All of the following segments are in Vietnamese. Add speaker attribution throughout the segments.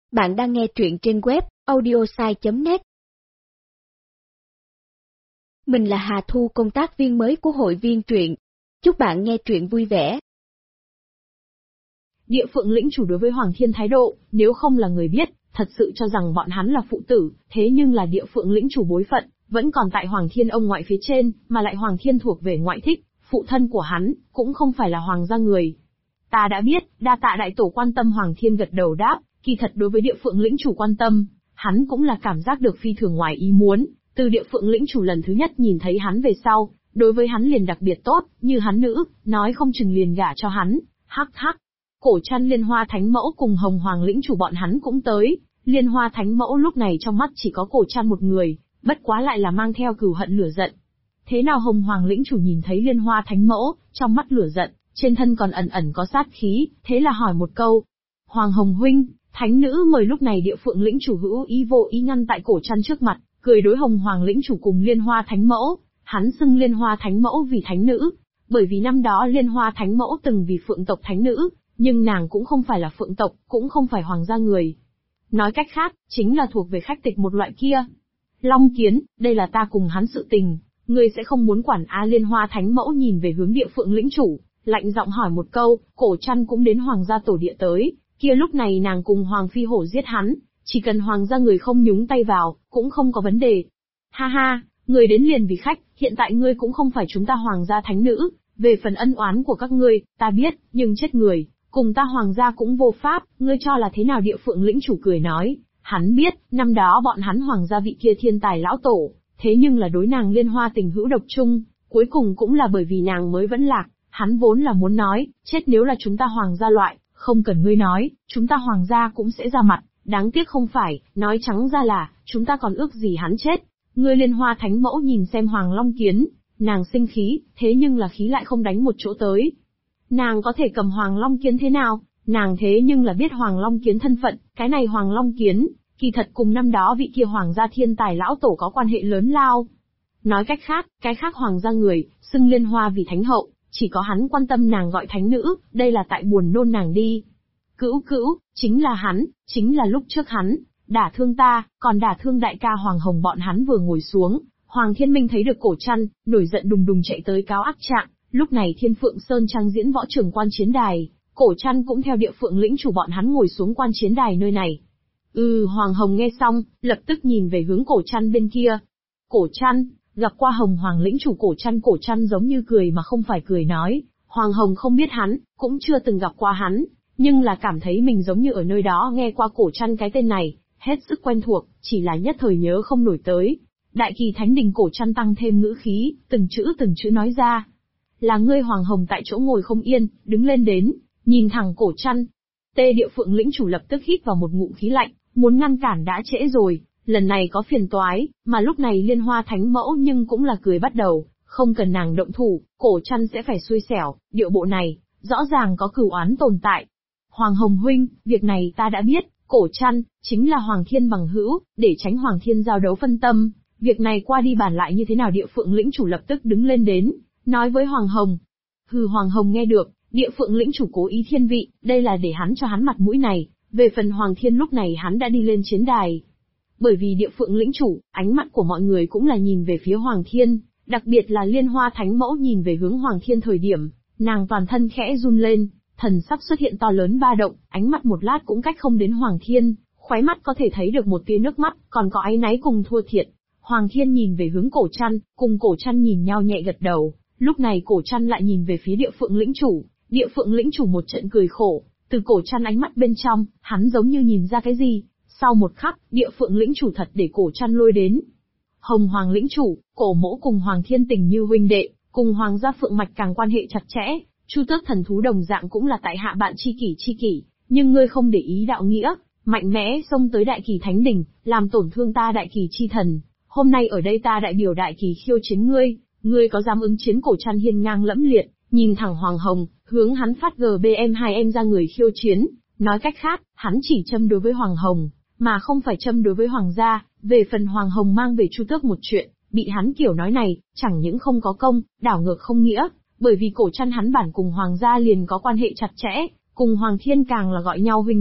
Speaker 1: Bạn đang nghe truyện trên web audiosai.net. Mình là Hà Thu, công tác viên mới của hội viên truyện. Chúc bạn nghe truyện vui vẻ.
Speaker 2: Địa Phượng lĩnh chủ đối với Hoàng Thiên thái độ, nếu không là người biết, thật sự cho rằng bọn hắn là phụ tử, thế nhưng là Địa Phượng lĩnh chủ bối phận, vẫn còn tại Hoàng Thiên ông ngoại phía trên, mà lại Hoàng Thiên thuộc về ngoại thích, phụ thân của hắn, cũng không phải là hoàng gia người. Ta đã biết, đa tạ đại tổ quan tâm. Hoàng Thiên gật đầu đáp, kỳ thật đối với Địa Phượng lĩnh chủ quan tâm, hắn cũng là cảm giác được phi thường ngoài ý muốn, từ Địa Phượng lĩnh chủ lần thứ nhất nhìn thấy hắn về sau, đối với hắn liền đặc biệt tốt, như hắn nữ, nói không chừng liền gả cho hắn, hắc hắc. Cổ Trăn Liên Hoa Thánh Mẫu cùng Hồng Hoàng lĩnh chủ bọn hắn cũng tới, Liên Hoa Thánh Mẫu lúc này trong mắt chỉ có Cổ Trăn một người, bất quá lại là mang theo cừu hận lửa giận. Thế nào Hồng Hoàng lĩnh chủ nhìn thấy Liên Hoa Thánh Mẫu, trong mắt lửa giận, trên thân còn ẩn ẩn có sát khí, thế là hỏi một câu. Hoàng Hồng huynh, thánh nữ mời. Lúc này Địa Phượng lĩnh chủ hữu ý vô ý ngăn tại Cổ Trăn trước mặt, cười đối Hồng Hoàng lĩnh chủ cùng Liên Hoa Thánh Mẫu, hắn xưng Liên Hoa Thánh Mẫu vì thánh nữ, bởi vì năm đó Liên Hoa Thánh Mẫu từng vì Phượng tộc thánh nữ, nhưng nàng cũng không phải là Phượng tộc, cũng không phải hoàng gia người. Nói cách khác, chính là thuộc về khách tịch một loại kia. Long Kiến, đây là ta cùng hắn sự tình, ngươi sẽ không muốn quản á? Liên Hoa Thánh Mẫu nhìn về hướng Địa Phượng lĩnh chủ, lạnh giọng hỏi một câu. Cổ Trăn cũng đến hoàng gia tổ địa tới, kia lúc này nàng cùng Hoàng Phi Hổ giết hắn, chỉ cần hoàng gia người không nhúng tay vào, cũng không có vấn đề. Ha ha, người đến liền vì khách, hiện tại ngươi cũng không phải chúng ta hoàng gia thánh nữ, về phần ân oán của các ngươi, ta biết, nhưng chết người, cùng ta hoàng gia cũng vô pháp, ngươi cho là thế nào? Địa Phượng lĩnh chủ cười nói, hắn biết, năm đó bọn hắn hoàng gia vị kia thiên tài lão tổ, thế nhưng là đối nàng Liên Hoa tình hữu độc chung, cuối cùng cũng là bởi vì nàng mới vẫn lạc, hắn vốn là muốn nói, chết nếu là chúng ta hoàng gia loại, không cần ngươi nói, chúng ta hoàng gia cũng sẽ ra mặt, đáng tiếc không phải, nói trắng ra là, chúng ta còn ước gì hắn chết. Ngươi Liên Hoa Thánh Mẫu nhìn xem Hoàng Long Kiến, nàng sinh khí, thế nhưng là khí lại không đánh một chỗ tới. Nàng có thể cầm Hoàng Long Kiến thế nào? Nàng thế nhưng là biết Hoàng Long Kiến thân phận, cái này Hoàng Long Kiến, kỳ thật cùng năm đó vị kia hoàng gia thiên tài lão tổ có quan hệ lớn lao. Nói cách khác, cái khác hoàng gia người, xưng Liên Hoa vì thánh hậu, chỉ có hắn quan tâm nàng gọi thánh nữ, đây là tại buồn nôn nàng đi. Cữu, chính là hắn, chính là lúc trước hắn, đả thương ta, còn đả thương đại ca Hoàng Hồng. Bọn hắn vừa ngồi xuống, Hoàng Thiên Minh thấy được Cổ Trăn, nổi giận đùng đùng chạy tới cáo ác trạng. Lúc này Thiên Phượng Sơn trang diễn võ trường quan chiến đài, Cổ Trăn cũng theo Địa Phượng lĩnh chủ bọn hắn ngồi xuống quan chiến đài nơi này. Hoàng Hồng nghe xong, lập tức nhìn về hướng Cổ Trăn bên kia. Cổ Trăn, gặp qua Hồng Hoàng lĩnh chủ. Cổ Trăn giống như cười mà không phải cười nói, Hoàng Hồng không biết hắn, cũng chưa từng gặp qua hắn, nhưng là cảm thấy mình giống như ở nơi đó nghe qua Cổ Trăn cái tên này, hết sức quen thuộc, chỉ là nhất thời nhớ không nổi tới. Đại Kỳ Thánh Đình. Cổ Trăn tăng thêm ngữ khí, từng chữ nói ra. Là ngươi? Hoàng Hồng tại chỗ ngồi không yên, đứng lên đến, nhìn thẳng Cổ Trăn. Địa Phượng lĩnh chủ lập tức hít vào một ngụm khí lạnh, muốn ngăn cản đã trễ rồi, lần này có phiền toái, mà lúc này Liên Hoa Thánh Mẫu nhưng cũng là cười bắt đầu, không cần nàng động thủ, Cổ Trăn sẽ phải xui xẻo, điệu bộ này, rõ ràng có cửu oán tồn tại. Hoàng Hồng huynh, việc này ta đã biết, Cổ Trăn, chính là Hoàng Thiên bằng hữu, để tránh Hoàng Thiên giao đấu phân tâm, việc này qua đi bàn lại như thế nào? Địa Phượng lĩnh chủ lập tức đứng lên đến, nói với Hoàng Hồng. Hoàng Hồng nghe được, Địa Phượng lĩnh chủ cố ý thiên vị, đây là để hắn cho hắn mặt mũi này. Về phần Hoàng Thiên lúc này hắn đã đi lên chiến đài. Bởi vì Địa Phượng lĩnh chủ, ánh mắt của mọi người cũng là nhìn về phía Hoàng Thiên, đặc biệt là Liên Hoa Thánh Mẫu nhìn về hướng Hoàng Thiên thời điểm, nàng toàn thân khẽ run lên, thần sắc xuất hiện to lớn ba động, ánh mắt một lát cũng cách không đến Hoàng Thiên, khóe mắt có thể thấy được một tia nước mắt, còn có áy náy cùng thua thiệt. Hoàng Thiên nhìn về hướng Cổ Trăn, cùng Cổ Trăn nhìn nhau nhẹ gật đầu, lúc này Cổ Trăn lại nhìn về phía Địa Phượng lĩnh chủ, Địa Phượng lĩnh chủ một trận cười khổ, từ Cổ Trăn ánh mắt bên trong, hắn giống như nhìn ra cái gì. Sau một khắc, Địa Phượng lĩnh chủ thật để Cổ Trăn lôi đến. Hồng Hoàng lĩnh chủ, Cổ mỗ cùng Hoàng Thiên tình như huynh đệ, cùng Hoàng gia Phượng mạch càng quan hệ chặt chẽ, Chu Tước thần thú đồng dạng cũng là tại hạ bạn tri kỷ, nhưng ngươi không để ý đạo nghĩa, mạnh mẽ xông tới Đại Kỳ Thánh Đình, làm tổn thương ta Đại Kỳ chi thần. Hôm nay ở đây ta đại biểu Đại Kỳ khiêu chiến ngươi có dám ứng chiến? Cổ Trăn hiên ngang lẫm liệt, nhìn thẳng Hoàng Hồng, hướng hắn phát GBM2M ra người khiêu chiến. Nói cách khác, hắn chỉ châm đối với Hoàng Hồng, mà không phải châm đối với Hoàng gia. Về phần Hoàng Hồng mang về Chu Tước một chuyện, bị hắn kiểu nói này, chẳng những không có công, đảo ngược không nghĩa, bởi vì Cổ Trăn hắn bản cùng Hoàng gia liền có quan hệ chặt chẽ, cùng Hoàng Thiên càng là gọi nhau huynh đệ,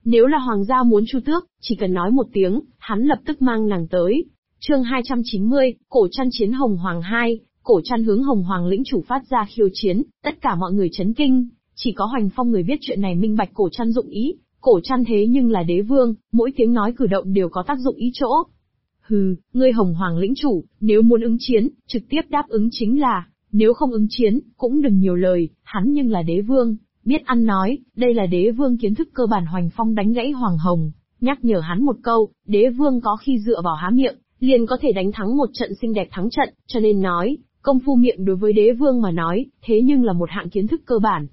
Speaker 2: Nếu là hoàng gia muốn chu tước, chỉ cần nói một tiếng, hắn lập tức mang nàng tới. Chương 290, Cổ Trăn chiến Hồng Hoàng 2, Cổ Trăn hướng Hồng Hoàng lĩnh chủ phát ra khiêu chiến, tất cả mọi người chấn kinh, chỉ có Hoành Phong người biết chuyện này minh bạch Cổ Trăn dụng ý, Cổ Trăn thế nhưng là đế vương, mỗi tiếng nói cử động đều có tác dụng ý chỗ. Hừ, ngươi Hồng Hoàng lĩnh chủ, nếu muốn ứng chiến, trực tiếp đáp ứng chính là, nếu không ứng chiến, cũng đừng nhiều lời, hắn nhưng là đế vương, biết ăn nói, đây là đế vương kiến thức cơ bản. Hoành Phong đánh gãy Hoàng Hồng, nhắc nhở hắn một câu, đế vương có khi dựa vào há miệng, liền có thể đánh thắng một trận xinh đẹp thắng trận, cho nên nói, công phu miệng đối với đế vương mà nói, thế nhưng là một hạng kiến thức cơ bản.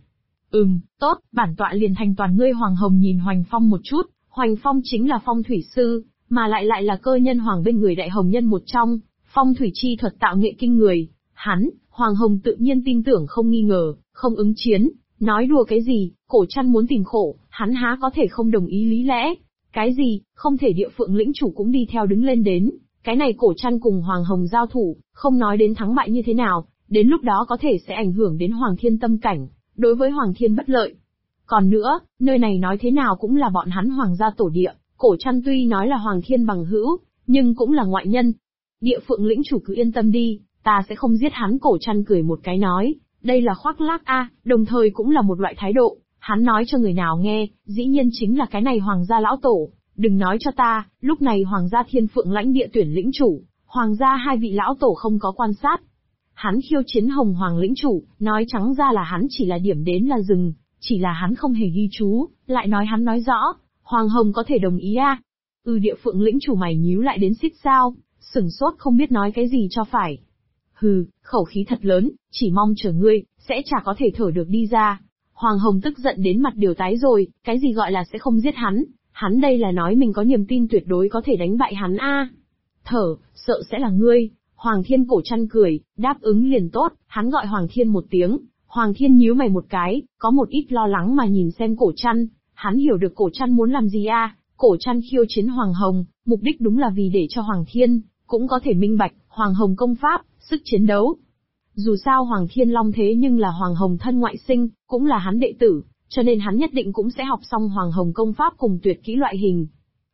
Speaker 2: Tốt, bản tọa liền thành toàn ngươi. Hoàng Hồng nhìn Hoành Phong một chút, Hoành Phong chính là phong thủy sư, mà lại là cơ nhân hoàng bên người đại hồng nhân một trong, phong thủy chi thuật tạo nghệ kinh người, hắn, Hoàng Hồng tự nhiên tin tưởng không nghi ngờ, không ứng chiến, nói đùa cái gì, Cổ Trăn muốn tìm khổ, hắn há có thể không đồng ý lý lẽ, cái gì, không thể địa phượng lĩnh chủ cũng đi theo đứng lên đến, cái này Cổ Trăn cùng Hoàng Hồng giao thủ, không nói đến thắng bại như thế nào, đến lúc đó có thể sẽ ảnh hưởng đến Hoàng Thiên tâm cảnh, đối với Hoàng Thiên bất lợi. Còn nữa, nơi này nói thế nào cũng là bọn hắn Hoàng gia tổ địa, Cổ Trăn tuy nói là Hoàng Thiên bằng hữu, nhưng cũng là ngoại nhân. Địa phượng lĩnh chủ cứ yên tâm đi, ta sẽ không giết hắn. Cổ Trăn cười một cái nói, đây là khoác lác a, đồng thời cũng là một loại thái độ, hắn nói cho người nào nghe, dĩ nhiên chính là cái này Hoàng gia lão tổ, đừng nói cho ta, lúc này Hoàng gia Thiên Phượng lãnh địa tuyển lĩnh chủ, Hoàng gia hai vị lão tổ không có quan sát. Hắn khiêu chiến Hồng Hoàng lĩnh chủ, nói trắng ra là hắn chỉ là điểm đến là dừng, chỉ là hắn không hề ghi chú, lại nói hắn nói rõ, Hoàng Hồng có thể đồng ý a? Địa phượng lĩnh chủ mày nhíu lại đến xít sao, sửng sốt không biết nói cái gì cho phải. Hừ, khẩu khí thật lớn, chỉ mong chờ ngươi, sẽ chả có thể thở được đi ra. Hoàng Hồng tức giận đến mặt đều tái rồi, cái gì gọi là sẽ không giết hắn đây là nói mình có niềm tin tuyệt đối có thể đánh bại hắn a. Thở, sợ sẽ là ngươi. Hoàng Thiên. Cổ Trăn cười, đáp ứng liền tốt, hắn gọi Hoàng Thiên một tiếng, Hoàng Thiên nhíu mày một cái, có một ít lo lắng mà nhìn xem Cổ Trăn, hắn hiểu được Cổ Trăn muốn làm gì a. Cổ Trăn khiêu chiến Hoàng Hồng, mục đích đúng là vì để cho Hoàng Thiên cũng có thể minh bạch Hoàng Hồng công pháp, sức chiến đấu. Dù sao Hoàng Thiên Long thế nhưng là Hoàng Hồng thân ngoại sinh, cũng là hắn đệ tử, cho nên hắn nhất định cũng sẽ học xong Hoàng Hồng công pháp cùng tuyệt kỹ loại hình.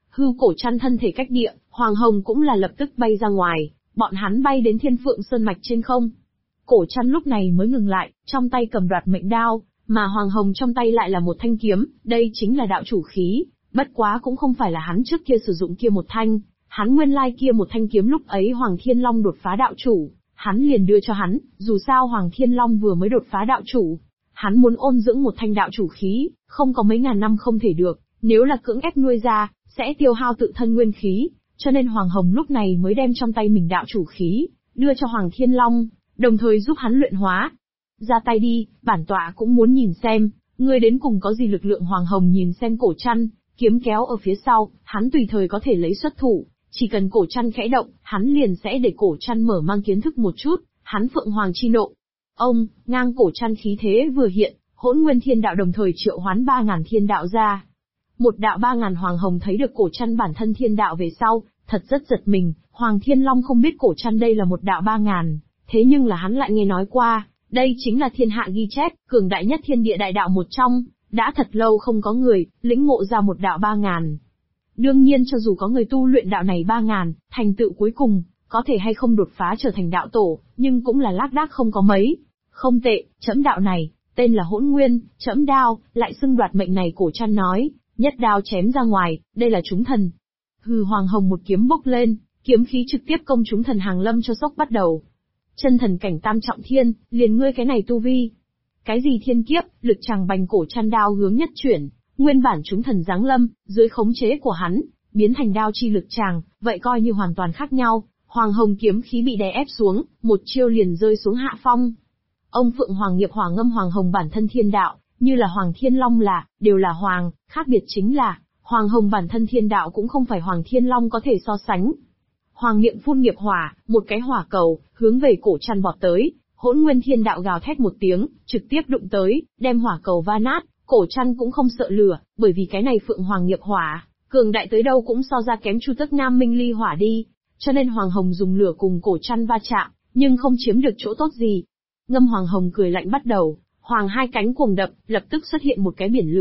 Speaker 2: Cổ Trăn thân thể cách địa, Hoàng Hồng cũng là lập tức bay ra ngoài, bọn hắn bay đến Thiên Phượng Sơn mạch trên không. Cổ Trăn lúc này mới ngừng lại, trong tay cầm đoạt mệnh đao, mà Hoàng Hồng trong tay lại là một thanh kiếm, đây chính là đạo chủ khí, bất quá cũng không phải là hắn trước kia sử dụng kia một thanh, hắn nguyên lai kia một thanh kiếm lúc ấy Hoàng Thiên Long đột phá đạo chủ, hắn liền đưa cho hắn, dù sao Hoàng Thiên Long vừa mới đột phá đạo chủ, hắn muốn ôn dưỡng một thanh đạo chủ khí, không có mấy ngàn năm không thể được, nếu là cưỡng ép nuôi ra, sẽ tiêu hao tự thân nguyên khí, cho nên Hoàng Hồng lúc này mới đem trong tay mình đạo chủ khí, đưa cho Hoàng Thiên Long, đồng thời giúp hắn luyện hóa. Ra tay đi, bản tọa cũng muốn nhìn xem, ngươi đến cùng có gì lực lượng. Hoàng Hồng nhìn xem Cổ Trăn, kiếm kéo ở phía sau, hắn tùy thời có thể lấy xuất thủ, chỉ cần Cổ Trăn khẽ động, hắn liền sẽ để Cổ Trăn mở mang kiến thức một chút, hắn Phượng Hoàng chi nộ. Ngang Cổ Trăn khí thế vừa hiện, Hỗn Nguyên Thiên Đạo đồng thời triệu hoán 3000 thiên đạo ra. Một đạo 3000. Hoàng Hồng thấy được Cổ Trăn bản thân thiên đạo về sau, thật rất giật mình, Hoàng Thiên Long không biết Cổ Trăn đây là một đạo 3000, thế nhưng là hắn lại nghe nói qua, đây chính là thiên hạ ghi chép, cường đại nhất thiên địa đại đạo một trong, đã thật lâu không có người lĩnh ngộ ra một đạo 3000. Đương nhiên cho dù có người tu luyện đạo này 3000, thành tựu cuối cùng, có thể hay không đột phá trở thành đạo tổ, nhưng cũng là lác đác không có mấy. Không tệ, trẫm đạo này, tên là Hỗn Nguyên, trẫm đao, lại xưng đoạt mệnh này. Cổ Trăn nói, nhất đao chém ra ngoài, đây là chúng thần. Hoàng Hồng một kiếm bốc lên, kiếm khí trực tiếp công chúng thần hàng lâm cho sốc bắt đầu. Chân thần cảnh tam trọng thiên, liền ngươi cái này tu vi. Cái gì thiên kiếp, lực tràng bành. Cổ Trăn đao hướng nhất chuyển, nguyên bản chúng thần giáng lâm, dưới khống chế của hắn, biến thành đao chi lực tràng, vậy coi như hoàn toàn khác nhau. Hoàng Hồng kiếm khí bị đè ép xuống, một chiêu liền rơi xuống hạ phong. Ông Phượng Hoàng nghiệp hỏa ngâm. Hoàng Hồng bản thân thiên đạo, như là Hoàng Thiên Long đều là hoàng, khác biệt chính là, Hoàng Hồng bản thân thiên đạo cũng không phải Hoàng Thiên Long có thể so sánh. Hoàng miệng phun nghiệp hỏa, một cái hỏa cầu, hướng về Cổ Trăn vọt tới, Hỗn Nguyên Thiên Đạo gào thét một tiếng, trực tiếp đụng tới, đem hỏa cầu va nát. Cổ Trăn cũng không sợ lửa, bởi vì cái này Phượng Hoàng nghiệp hỏa, cường đại tới đâu cũng so ra kém Chu Tước Nam Minh ly hỏa đi, cho nên Hoàng Hồng dùng lửa cùng Cổ Trăn va chạm, nhưng không chiếm được chỗ tốt gì. Ngâm. Hoàng Hồng cười lạnh bắt đầu, hoàng hai cánh cuồng đập, lập tức xuất hiện một cái biển lửa,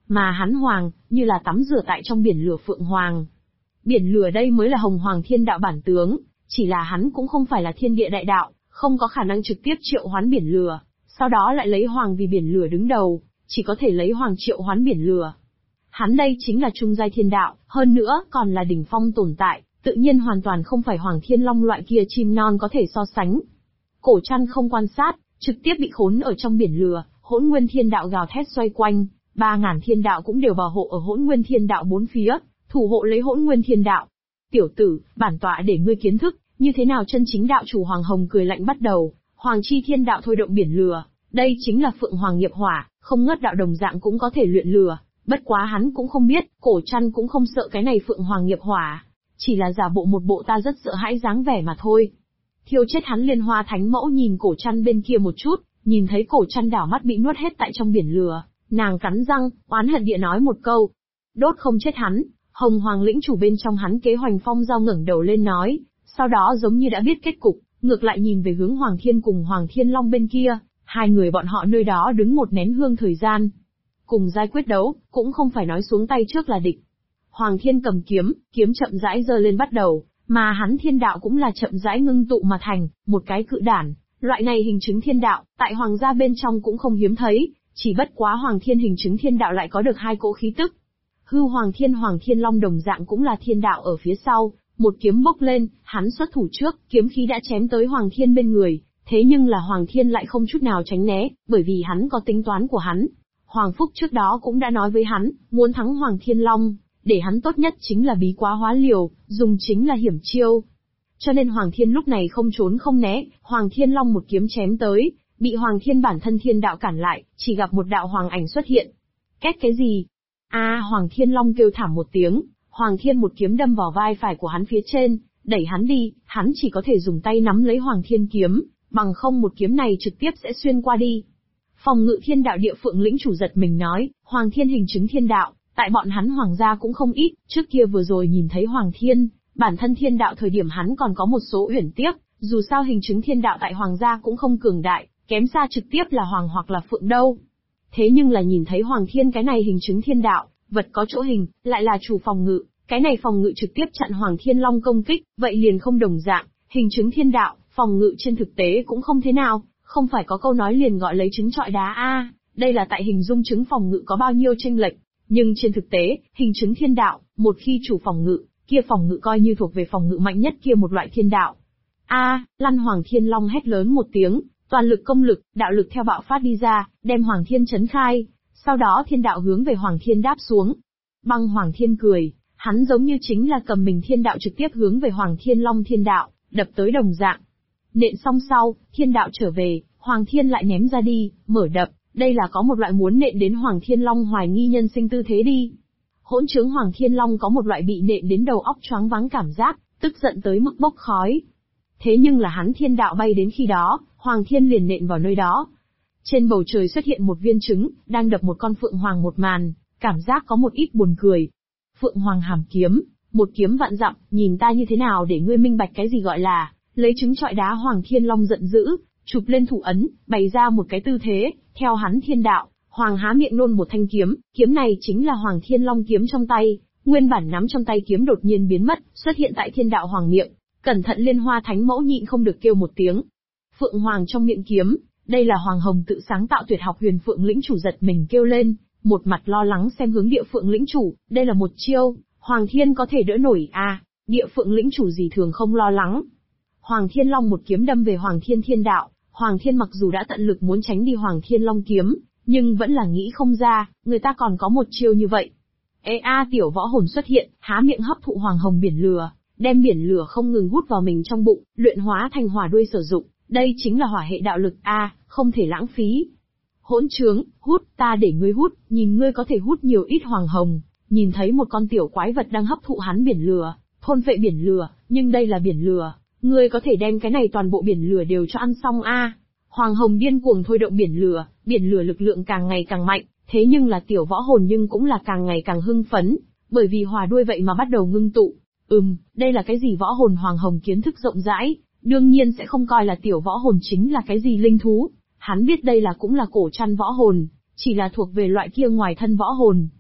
Speaker 2: mà hắn hoàng, như là tắm rửa tại trong biển lửa phượng hoàng. Biển lửa đây mới là hồng hoàng thiên đạo bản tướng, chỉ là hắn cũng không phải là thiên địa đại đạo, không có khả năng trực tiếp triệu hoán biển lửa, sau đó lại lấy hoàng vì biển lửa đứng đầu, chỉ có thể lấy hoàng triệu hoán biển lửa. Hắn đây chính là trung giai thiên đạo, hơn nữa còn là đỉnh phong tồn tại, tự nhiên hoàn toàn không phải Hoàng Thiên Long loại kia chim non có thể so sánh. Cổ Trăn không quan sát, trực tiếp bị khốn ở trong biển lửa, Hỗn Nguyên Thiên Đạo gào thét xoay quanh, 3000 thiên đạo cũng đều bảo hộ ở Hỗn Nguyên Thiên Đạo bốn phía, thủ hộ lấy Hỗn Nguyên Thiên Đạo. Tiểu tử, bản tọa để ngươi kiến thức, như thế nào chân chính đạo chủ. Hoàng Hồng cười lạnh bắt đầu, Hoàng Chi Thiên Đạo thôi động biển lửa, đây chính là Phượng Hoàng nghiệp hỏa, không ngớt đạo đồng dạng cũng có thể luyện lửa. Bất quá hắn cũng không biết, Cổ Trăn cũng không sợ cái này Phượng Hoàng nghiệp hỏa, chỉ là giả bộ một bộ ta rất sợ hãi dáng vẻ mà thôi. Thiêu chết hắn. Liên Hoa Thánh Mẫu nhìn Cổ Trăn bên kia một chút, nhìn thấy Cổ Trăn đảo mắt bị nuốt hết tại trong biển lửa, nàng cắn răng, oán hận địa nói một câu. Đốt không chết hắn. Hồng Hoàng lĩnh chủ bên trong hắn Kế Hoành Phong Giao ngẩng đầu lên nói, sau đó giống như đã biết kết cục, ngược lại nhìn về hướng Hoàng Thiên cùng Hoàng Thiên Long bên kia, hai người bọn họ nơi đó đứng một nén hương thời gian. Cùng giai quyết đấu, cũng không phải nói xuống tay trước là địch. Hoàng Thiên cầm kiếm, kiếm chậm rãi giơ lên bắt đầu, mà hắn thiên đạo cũng là chậm rãi ngưng tụ mà thành, một cái cự đản. Loại này hình chứng thiên đạo, tại hoàng gia bên trong cũng không hiếm thấy, chỉ bất quá Hoàng Thiên hình chứng thiên đạo lại có được hai cỗ khí tức. Hư Hoàng Thiên Long đồng dạng cũng là thiên đạo ở phía sau, một kiếm bốc lên, hắn xuất thủ trước, kiếm khí đã chém tới Hoàng Thiên bên người, thế nhưng là Hoàng Thiên lại không chút nào tránh né, bởi vì hắn có tính toán của hắn. Hoàng Phúc trước đó cũng đã nói với hắn, muốn thắng Hoàng Thiên Long, để hắn tốt nhất chính là bí quá hóa liều, dùng chính là hiểm chiêu. Cho nên Hoàng Thiên lúc này không trốn không né, Hoàng Thiên Long một kiếm chém tới, bị Hoàng Thiên bản thân thiên đạo cản lại, chỉ gặp một đạo hoàng ảnh xuất hiện. Két cái gì? Hoàng Thiên Long kêu thảm một tiếng, Hoàng Thiên một kiếm đâm vào vai phải của hắn phía trên, đẩy hắn đi, hắn chỉ có thể dùng tay nắm lấy Hoàng Thiên kiếm, bằng không một kiếm này trực tiếp sẽ xuyên qua đi. Phòng Ngự Thiên Đạo Địa Phượng lĩnh chủ giật mình nói, Hoàng Thiên hình chứng thiên đạo, tại bọn hắn hoàng gia cũng không ít, trước kia vừa rồi nhìn thấy Hoàng Thiên, bản thân thiên đạo thời điểm hắn còn có một số uyển tiếc, dù sao hình chứng thiên đạo tại hoàng gia cũng không cường đại, kém xa trực tiếp là hoàng hoặc là phượng đâu. Thế nhưng là nhìn thấy Hoàng Thiên cái này hình chứng thiên đạo, vật có chỗ hình, lại là chủ phòng ngự, cái này phòng ngự trực tiếp chặn Hoàng Thiên Long công kích, vậy liền không đồng dạng, hình chứng thiên đạo, phòng ngự trên thực tế cũng không thế nào, không phải có câu nói liền gọi lấy trứng trọi đá đây là tại hình dung trứng phòng ngự có bao nhiêu chênh lệch, nhưng trên thực tế, hình chứng thiên đạo, một khi chủ phòng ngự, kia phòng ngự coi như thuộc về phòng ngự mạnh nhất kia một loại thiên đạo. Lăn Hoàng Thiên Long hét lớn một tiếng, toàn lực công lực, đạo lực theo bạo phát đi ra, đem Hoàng Thiên chấn khai, sau đó thiên đạo hướng về Hoàng Thiên đáp xuống. Băng Hoàng Thiên cười, hắn giống như chính là cầm mình thiên đạo trực tiếp hướng về Hoàng Thiên Long thiên đạo, đập tới đồng dạng. Nện xong sau, thiên đạo trở về, Hoàng Thiên lại ném ra đi, mở đập, đây là có một loại muốn nện đến Hoàng Thiên Long hoài nghi nhân sinh tư thế đi. Hỗn trướng Hoàng Thiên Long có một loại bị nện đến đầu óc choáng váng cảm giác, tức giận tới mức bốc khói. Thế nhưng là hắn thiên đạo bay đến khi đó, Hoàng Thiên liền nện vào nơi đó. Trên bầu trời xuất hiện một viên trứng, đang đập một con Phượng Hoàng một màn, cảm giác có một ít buồn cười. Phượng Hoàng hàm kiếm, một kiếm vạn dặm, nhìn ta như thế nào để ngươi minh bạch cái gì gọi là, lấy trứng trọi đá. Hoàng Thiên Long giận dữ, chụp lên thủ ấn, bày ra một cái tư thế, theo hắn thiên đạo, Hoàng há miệng nôn một thanh kiếm, kiếm này chính là Hoàng Thiên Long kiếm trong tay, nguyên bản nắm trong tay kiếm đột nhiên biến mất, xuất hiện tại thiên đạo Hoàng miệng. Cẩn thận Liên Hoa Thánh Mẫu nhịn không được kêu một tiếng. Phượng Hoàng trong miệng kiếm, đây là Hoàng Hồng tự sáng tạo tuyệt học Huyền Phượng lĩnh chủ giật mình kêu lên, một mặt lo lắng xem hướng Địa Phượng lĩnh chủ, đây là một chiêu, Hoàng Thiên có thể đỡ nổi Địa Phượng lĩnh chủ gì thường không lo lắng. Hoàng Thiên Long một kiếm đâm về Hoàng Thiên thiên đạo, Hoàng Thiên mặc dù đã tận lực muốn tránh đi Hoàng Thiên Long kiếm, nhưng vẫn là nghĩ không ra, người ta còn có một chiêu như vậy. Tiểu võ hồn xuất hiện, há miệng hấp thụ Hoàng Hồng biển lửa, đem biển lửa không ngừng hút vào mình trong bụng, luyện hóa thành hỏa đuôi sử dụng, đây chính là hỏa hệ đạo lực không thể lãng phí. Hỗn trướng, hút, ta để ngươi hút, nhìn ngươi có thể hút nhiều ít Hoàng Hồng. Nhìn thấy một con tiểu quái vật đang hấp thụ hắn biển lửa, thôn phệ biển lửa, nhưng đây là biển lửa, ngươi có thể đem cái này toàn bộ biển lửa đều cho ăn xong Hoàng Hồng điên cuồng thôi động biển lửa lực lượng càng ngày càng mạnh, thế nhưng là tiểu võ hồn nhưng cũng là càng ngày càng hưng phấn, bởi vì hỏa đuôi vậy mà bắt đầu ngưng tụ. Đây là cái gì võ hồn? Hoàng Hồng kiến thức rộng rãi, đương nhiên sẽ không coi là tiểu võ hồn chính là cái gì linh thú. Hắn biết đây là cũng là cổ trăn võ hồn, chỉ là thuộc về loại kia ngoài thân võ hồn.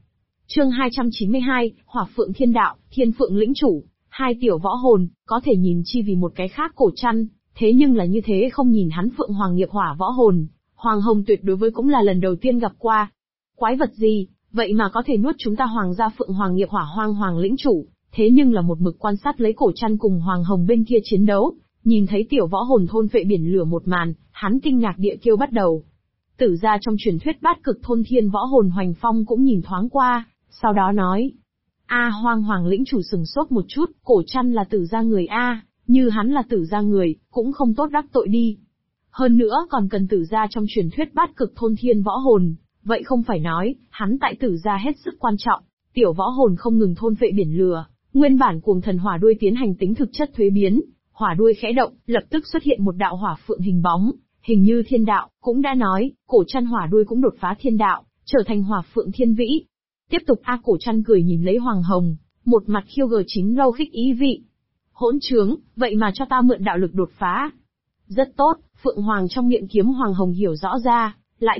Speaker 2: Chương 292, Hỏa Phượng Thiên Đạo, Thiên Phượng lĩnh chủ. Hai tiểu võ hồn, có thể nhìn chi vì một cái khác Cổ Trăn, thế nhưng là như thế không nhìn hắn Phượng Hoàng nghiệp hỏa võ hồn. Hoàng Hồng tuyệt đối với cũng là lần đầu tiên gặp qua. Quái vật gì, vậy mà có thể nuốt chúng ta Hoàng gia Phượng Hoàng nghiệp hỏa Hoang Hoàng lĩnh chủ, thế nhưng là một mực quan sát lấy Cổ Trăn cùng Hoàng Hồng bên kia chiến đấu, nhìn thấy tiểu võ hồn thôn phệ biển lửa một màn, hắn kinh ngạc địa kêu bắt đầu. Tử gia trong truyền thuyết bát cực thôn thiên võ hồn Hoành Phong cũng nhìn thoáng qua, sau đó nói. Hoang Hoàng lĩnh chủ sừng sốt một chút, Cổ Trăn là tử gia người như hắn là tử gia người, cũng không tốt đắc tội đi. Hơn nữa còn cần tử gia trong truyền thuyết bát cực thôn thiên võ hồn, vậy không phải nói, hắn tại tử gia hết sức quan trọng, tiểu võ hồn không ngừng thôn phệ biển lửa, nguyên bản cuồng thần hỏa đuôi tiến hành tính thực chất thuế biến, hỏa đuôi khẽ động, lập tức xuất hiện một đạo hỏa phượng hình bóng, hình như thiên đạo, cũng đã nói, Cổ Trăn hỏa đuôi cũng đột phá thiên đạo, trở thành hỏa phượng thiên vĩ. Tiếp tục Cổ Trăn cười nhìn lấy Hoàng Hồng, một mặt khiêu gợi chín râu khích ý vị. Hỗn trướng, vậy mà cho ta mượn đạo lực đột phá. Rất tốt, Phượng Hoàng trong miệng kiếm Hoàng Hồng hiểu rõ ra,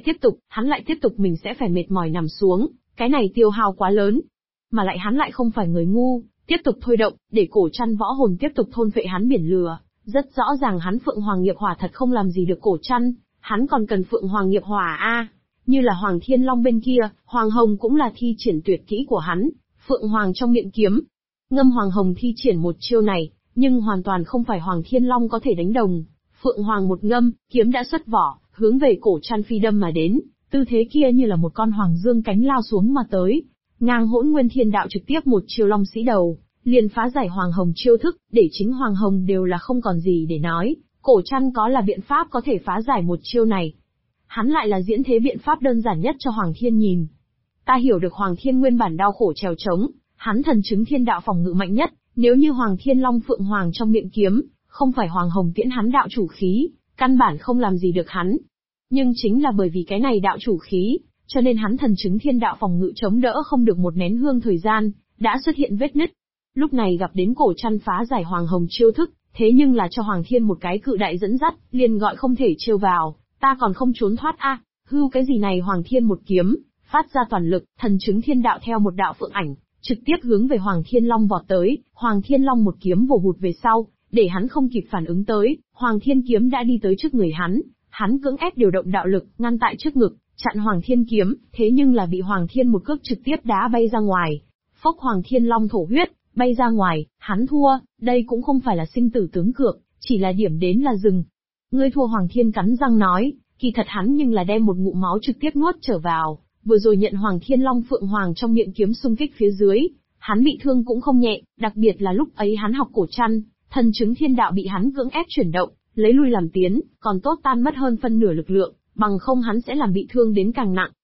Speaker 2: hắn lại tiếp tục mình sẽ phải mệt mỏi nằm xuống, cái này tiêu hao quá lớn. Mà lại hắn lại không phải người ngu, tiếp tục thôi động, để Cổ Trăn võ hồn tiếp tục thôn phệ hắn biển lửa. Rất rõ ràng hắn Phượng Hoàng nghiệp hỏa thật không làm gì được Cổ Trăn, hắn còn cần Phượng Hoàng nghiệp hỏa Như là Hoàng Thiên Long bên kia, Hoàng Hồng cũng là thi triển tuyệt kỹ của hắn, Phượng Hoàng trong miệng kiếm. Ngâm Hoàng Hồng thi triển một chiêu này, nhưng hoàn toàn không phải Hoàng Thiên Long có thể đánh đồng. Phượng Hoàng một ngâm, kiếm đã xuất vỏ, hướng về Cổ Trăn phi đâm mà đến, tư thế kia như là một con hoàng dương cánh lao xuống mà tới. Ngang Hỗn Nguyên Thiên Đạo trực tiếp một chiêu long sĩ đầu, liền phá giải Hoàng Hồng chiêu thức, để chính Hoàng Hồng đều là không còn gì để nói. Cổ Trăn có là biện pháp có thể phá giải một chiêu này. Hắn lại là diễn thế biện pháp đơn giản nhất cho Hoàng Thiên nhìn. Ta hiểu được Hoàng Thiên nguyên bản đau khổ trèo trống, hắn thần chứng thiên đạo phòng ngự mạnh nhất, nếu như Hoàng Thiên Long Phượng Hoàng trong miệng kiếm, không phải Hoàng Hồng tiễn hắn đạo chủ khí, căn bản không làm gì được hắn. Nhưng chính là bởi vì cái này đạo chủ khí, cho nên hắn thần chứng thiên đạo phòng ngự chống đỡ không được một nén hương thời gian, đã xuất hiện vết nứt. Lúc này gặp đến Cổ Trăn phá giải Hoàng Hồng chiêu thức, thế nhưng là cho Hoàng Thiên một cái cự đại dẫn dắt, liền gọi không thể chiêu vào, ta còn không trốn thoát hưu cái gì này Hoàng Thiên một kiếm, phát ra toàn lực, thần chứng thiên đạo theo một đạo phượng ảnh, trực tiếp hướng về Hoàng Thiên Long vọt tới, Hoàng Thiên Long một kiếm vồ hụt về sau, để hắn không kịp phản ứng tới, Hoàng Thiên kiếm đã đi tới trước người hắn cưỡng ép điều động đạo lực, ngăn tại trước ngực, chặn Hoàng Thiên kiếm, thế nhưng là bị Hoàng Thiên một cước trực tiếp đá bay ra ngoài. Phốc Hoàng Thiên Long thổ huyết, bay ra ngoài, hắn thua, đây cũng không phải là sinh tử tướng cược, chỉ là điểm đến là dừng. Ngươi thua Hoàng Thiên cắn răng nói, kỳ thật hắn nhưng là đem một ngụm máu trực tiếp nuốt trở vào, vừa rồi nhận Hoàng Thiên Long Phượng Hoàng trong miệng kiếm xung kích phía dưới, hắn bị thương cũng không nhẹ, đặc biệt là lúc ấy hắn học Cổ Trăn, thần chứng thiên đạo bị hắn cưỡng ép chuyển động, lấy lui làm tiến, còn tốt tan mất hơn phân nửa lực lượng, bằng không hắn sẽ làm bị thương đến càng nặng.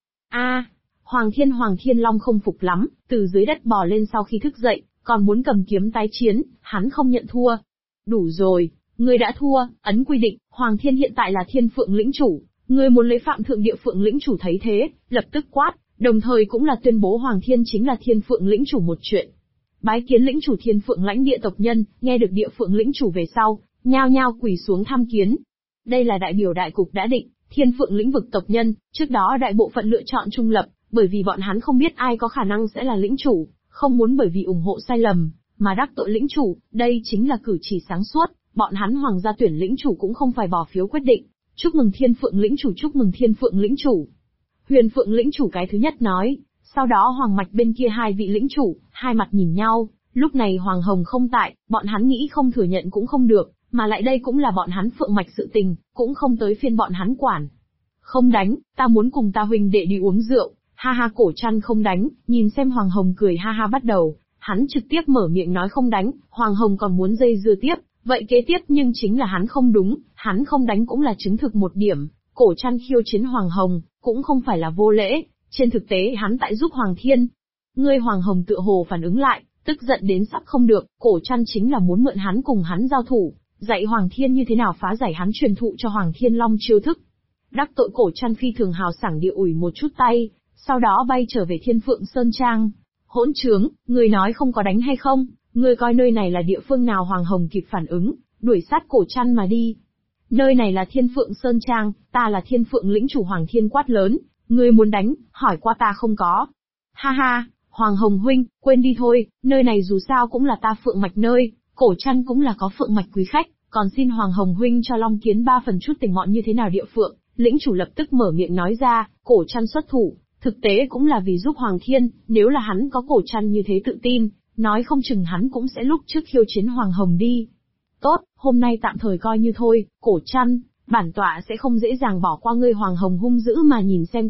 Speaker 2: Hoàng Thiên Long không phục lắm, từ dưới đất bò lên sau khi thức dậy, còn muốn cầm kiếm tái chiến, hắn không nhận thua. Đủ rồi, ngươi đã thua, ấn quy định, Hoàng Thiên hiện tại là Thiên Phượng lĩnh chủ, ngươi muốn lấy Phạm Thượng Địa Phượng lĩnh chủ thấy thế, lập tức quát, đồng thời cũng là tuyên bố Hoàng Thiên chính là Thiên Phượng lĩnh chủ một chuyện. Bái kiến lĩnh chủ Thiên Phượng lãnh địa tộc nhân, nghe được Địa Phượng lĩnh chủ về sau, nhao nhao quỳ xuống tham kiến. Đây là đại biểu đại cục đã định, Thiên Phượng lĩnh vực tộc nhân, trước đó đại bộ phận lựa chọn trung lập, bởi vì bọn hắn không biết ai có khả năng sẽ là lĩnh chủ, không muốn bởi vì ủng hộ sai lầm, mà đắc tội lĩnh chủ, đây chính là cử chỉ sáng suốt, bọn hắn Hoàng gia tuyển lĩnh chủ cũng không phải bỏ phiếu quyết định. Chúc mừng Thiên Phượng lĩnh chủ, chúc mừng Thiên Phượng lĩnh chủ. Huyền Phượng lĩnh chủ cái thứ nhất nói, sau đó Hoàng Mạch bên kia hai vị lĩnh chủ, hai mặt nhìn nhau, lúc này Hoàng Hồng không tại, bọn hắn nghĩ không thừa nhận cũng không được, mà lại đây cũng là bọn hắn Phượng Mạch sự tình, cũng không tới phiên bọn hắn quản. Không đánh, ta muốn cùng ta huynh đệ đi uống rượu, ha ha. Cổ Trăn không đánh, nhìn xem Hoàng Hồng cười ha ha bắt đầu, hắn trực tiếp mở miệng nói không đánh, Hoàng Hồng còn muốn dây dưa tiếp, vậy kế tiếp nhưng chính là hắn không đúng, hắn không đánh cũng là chứng thực một điểm, Cổ Trăn khiêu chiến Hoàng Hồng, cũng không phải là vô lễ, trên thực tế hắn tại giúp Hoàng Thiên. Ngươi Hoàng Hồng tựa hồ phản ứng lại, tức giận đến sắp không được, Cổ Trăn chính là muốn mượn hắn cùng hắn giao thủ, dạy Hoàng Thiên như thế nào phá giải hắn truyền thụ cho Hoàng Thiên Long chiêu thức. Đắc tội Cổ Trăn phi thường hào sảng địa ủi một chút tay, sau đó bay trở về Thiên Phượng Sơn Trang. Hỗn trướng, ngươi nói không có đánh hay không, ngươi coi nơi này là địa phương nào? Hoàng Hồng kịp phản ứng, đuổi sát Cổ Trăn mà đi. Nơi này là Thiên Phượng Sơn Trang, ta là Thiên Phượng lĩnh chủ. Hoàng Thiên quát lớn, ngươi muốn đánh, hỏi qua ta không có. Ha ha, Hoàng Hồng huynh, quên đi thôi, nơi này dù sao cũng là ta Phượng Mạch nơi, Cổ Trăn cũng là có Phượng Mạch quý khách, còn xin Hoàng Hồng huynh cho Long Kiến 3 phần chút tình mọn như thế nào địa Phượng. Lĩnh chủ lập tức mở miệng nói ra, Cổ Trăn xuất thủ, thực tế cũng là vì giúp Hoàng Thiên, nếu là hắn có Cổ Trăn như thế tự tin, nói không chừng hắn cũng sẽ lúc trước khiêu chiến Hoàng Hồng đi. Tốt, hôm nay tạm thời coi như thôi, Cổ Trăn, bản tọa sẽ không dễ dàng bỏ qua ngươi. Hoàng Hồng hung dữ mà nhìn xem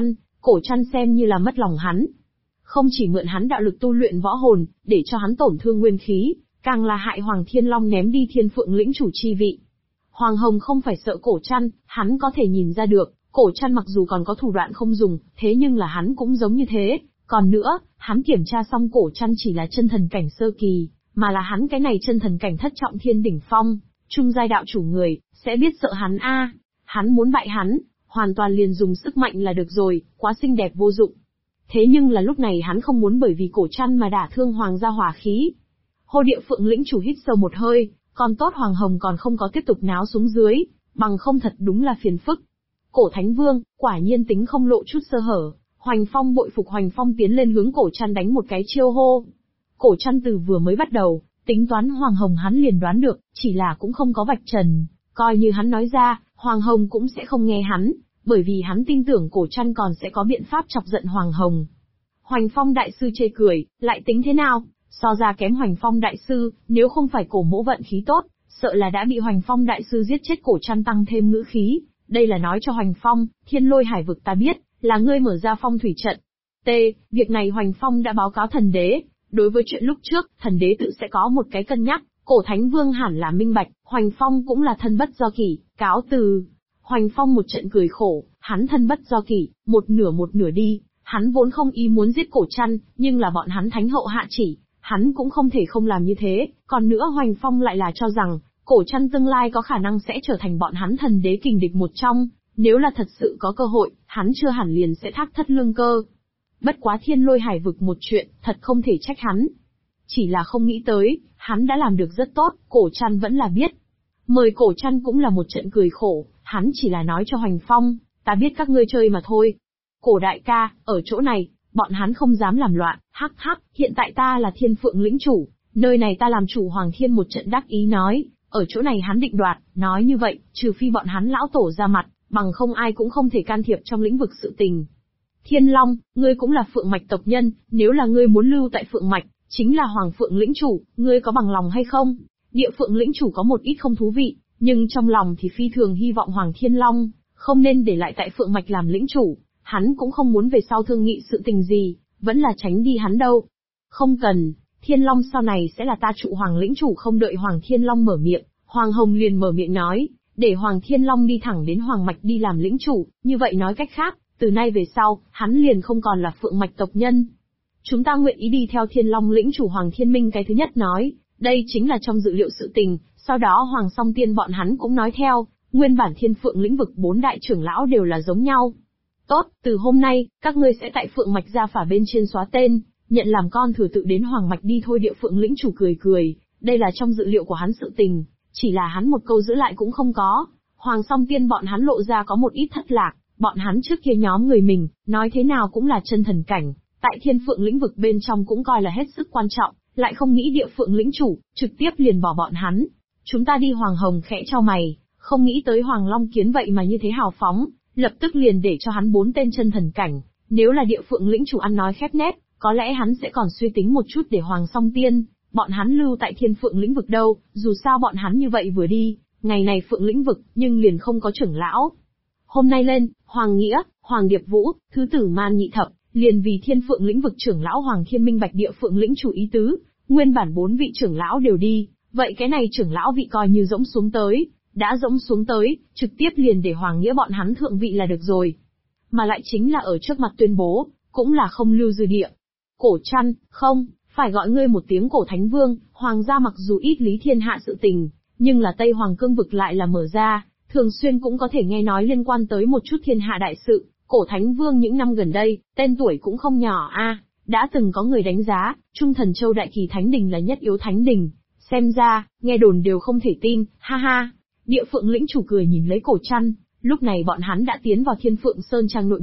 Speaker 2: Cổ Trăn xem như là mất lòng hắn. Không chỉ mượn hắn đạo lực tu luyện võ hồn, để cho hắn tổn thương nguyên khí, càng là hại Hoàng Thiên Long ném đi Thiên Phượng lĩnh chủ chi vị. Hoàng Hồng không phải sợ Cổ Trăn, hắn có thể nhìn ra được, Cổ Trăn mặc dù còn có thủ đoạn không dùng, thế nhưng là hắn cũng giống như thế. Còn nữa, hắn kiểm tra xong Cổ Trăn chỉ là chân thần cảnh sơ kỳ, mà là hắn cái này chân thần cảnh thất trọng thiên đỉnh phong, trung giai đạo chủ người, sẽ biết sợ hắn a. Hắn muốn bại hắn, hoàn toàn liền dùng sức mạnh là được rồi, quá xinh đẹp vô dụng. Thế nhưng là lúc này hắn không muốn bởi vì Cổ Trăn mà đả thương Hoàng gia hỏa khí. Hô Địa Phượng lĩnh chủ hít sâu một hơi, còn tốt Hoàng Hồng còn không có tiếp tục náo xuống dưới, bằng không thật đúng là phiền phức. Cổ Thánh Vương, quả nhiên tính không lộ chút sơ hở. Hoành Phong bội phục. Hoành Phong tiến lên hướng Cổ Trăn đánh một cái chiêu hô. Cổ Trăn từ vừa mới bắt đầu, tính toán Hoàng Hồng hắn liền đoán được, chỉ là cũng không có vạch trần, coi như hắn nói ra, Hoàng Hồng cũng sẽ không nghe hắn, bởi vì hắn tin tưởng Cổ Trăn còn sẽ có biện pháp chọc giận Hoàng Hồng. Hoành Phong đại sư chê cười, lại tính thế nào, so ra kém Hoành Phong đại sư, nếu không phải Cổ mỗ vận khí tốt, sợ là đã bị Hoành Phong đại sư giết chết. Cổ Trăn tăng thêm ngữ khí, đây là nói cho Hoành Phong, Thiên Lôi Hải vực ta biết, là ngươi mở ra phong thủy trận. Việc này Hoành Phong đã báo cáo thần đế, đối với chuyện lúc trước, thần đế tự sẽ có một cái cân nhắc, Cổ Thánh Vương hẳn là minh bạch, Hoành Phong cũng là thân bất do kỷ, cáo từ. Hoành Phong một trận cười khổ, hắn thân bất do kỷ, một nửa đi, hắn vốn không ý muốn giết Cổ Trăn, nhưng là bọn hắn thánh hậu hạ chỉ, hắn cũng không thể không làm như thế, còn nữa Hoành Phong lại là cho rằng, Cổ Trăn tương lai có khả năng sẽ trở thành bọn hắn thần đế kình địch một trong, nếu là thật sự có cơ hội, hắn chưa hẳn liền sẽ thác thất lương cơ. Bất quá Thiên Lôi Hải vực một chuyện, thật không thể trách hắn. Chỉ là không nghĩ tới, hắn đã làm được rất tốt, Cổ Trăn vẫn là biết. Mời Cổ Trăn cũng là một trận cười khổ, hắn chỉ là nói cho Hoành Phong, ta biết các ngươi chơi mà thôi. Cổ đại ca, ở chỗ này, bọn hắn không dám làm loạn, hắc, hiện tại ta là Thiên Phượng lĩnh chủ, nơi này ta làm chủ. Hoàng Thiên một trận đắc ý nói, ở chỗ này hắn định đoạt, nói như vậy, trừ phi bọn hắn lão tổ ra mặt, bằng không ai cũng không thể can thiệp trong lĩnh vực sự tình. Thiên Long, ngươi cũng là Phượng Mạch tộc nhân, nếu là ngươi muốn lưu tại Phượng Mạch, chính là Hoàng Phượng lĩnh chủ, ngươi có bằng lòng hay không? Địa Phượng lĩnh chủ có một ít không thú vị, nhưng trong lòng thì phi thường hy vọng Hoàng Thiên Long không nên để lại tại Phượng Mạch làm lĩnh chủ, hắn cũng không muốn về sau thương nghị sự tình gì, vẫn là tránh đi hắn đâu. Không cần, Thiên Long sau này sẽ là ta trụ Hoàng lĩnh chủ. Không đợi Hoàng Thiên Long mở miệng, Hoàng Hồng liền mở miệng nói, để Hoàng Thiên Long đi thẳng đến Hoàng Mạch đi làm lĩnh chủ, như vậy nói cách khác, từ nay về sau, hắn liền không còn là Phượng Mạch tộc nhân. Chúng ta nguyện ý đi theo Thiên Long lĩnh chủ. Hoàng Thiên Minh cái thứ nhất nói, đây chính là trong dự liệu sự tình, sau đó Hoàng Song Tiên bọn hắn cũng nói theo, nguyên bản Thiên Phượng lĩnh vực 4 đại trưởng lão đều là giống nhau. Tốt, từ hôm nay, các ngươi sẽ tại Phượng Mạch gia phả bên trên xóa tên, nhận làm con thừa tự đến Hoàng Mạch đi thôi. Địa Phượng lĩnh chủ cười, đây là trong dự liệu của hắn sự tình, chỉ là hắn một câu giữ lại cũng không có. Hoàng Song Tiên bọn hắn lộ ra có một ít thất lạc, bọn hắn trước kia nhóm người mình, nói thế nào cũng là chân thần cảnh, tại Thiên Phượng lĩnh vực bên trong cũng coi là hết sức quan trọng, lại không nghĩ Địa Phượng lĩnh chủ, trực tiếp liền bỏ bọn hắn. Chúng ta đi. Hoàng Hồng khẽ chau mày, không nghĩ tới Hoàng Long Kiến vậy mà như thế hào phóng, lập tức liền để cho hắn 4 tên chân thần cảnh, nếu là Địa Phượng lĩnh chủ ăn nói khép nép, có lẽ hắn sẽ còn suy tính một chút để Hoàng Song Tiên bọn hắn lưu tại Thiên Phượng lĩnh vực đâu, dù sao bọn hắn như vậy vừa đi, ngày này Phượng lĩnh vực, nhưng liền không có trưởng lão. Hôm nay lên, Hoàng Nghĩa, Hoàng Điệp Vũ, Thứ Tử Man Nhị Thập, liền vì Thiên Phượng lĩnh vực trưởng lão Hoàng Thiên minh bạch Địa Phượng lĩnh chủ ý tứ, nguyên bản 4 vị trưởng lão đều đi, vậy cái này trưởng lão vị coi như rỗng xuống tới, đã rỗng xuống tới, trực tiếp liền để Hoàng Nghĩa bọn hắn thượng vị là được rồi. Mà lại chính là ở trước mặt tuyên bố, cũng là không lưu dư địa. Cổ Trăn, không, phải gọi ngươi một tiếng Cổ Thánh Vương. Hoàng gia mặc dù ít lý thiên hạ sự tình, nhưng là Tây Hoàng cương vực lại là mở ra, thường xuyên cũng có thể nghe nói liên quan tới một chút thiên hạ đại sự. Cổ Thánh Vương những năm gần đây, tên tuổi cũng không nhỏ a, đã từng có người đánh giá, Trung Thần Châu Đại Kỳ Thánh Đình là nhất yếu thánh đình, xem ra, nghe đồn đều không thể tin, ha ha. Địa Phượng lĩnh chủ cười nhìn lấy Cổ Trăn, lúc này bọn hắn đã tiến vào Thiên Phượng Sơn Trang nội bộ,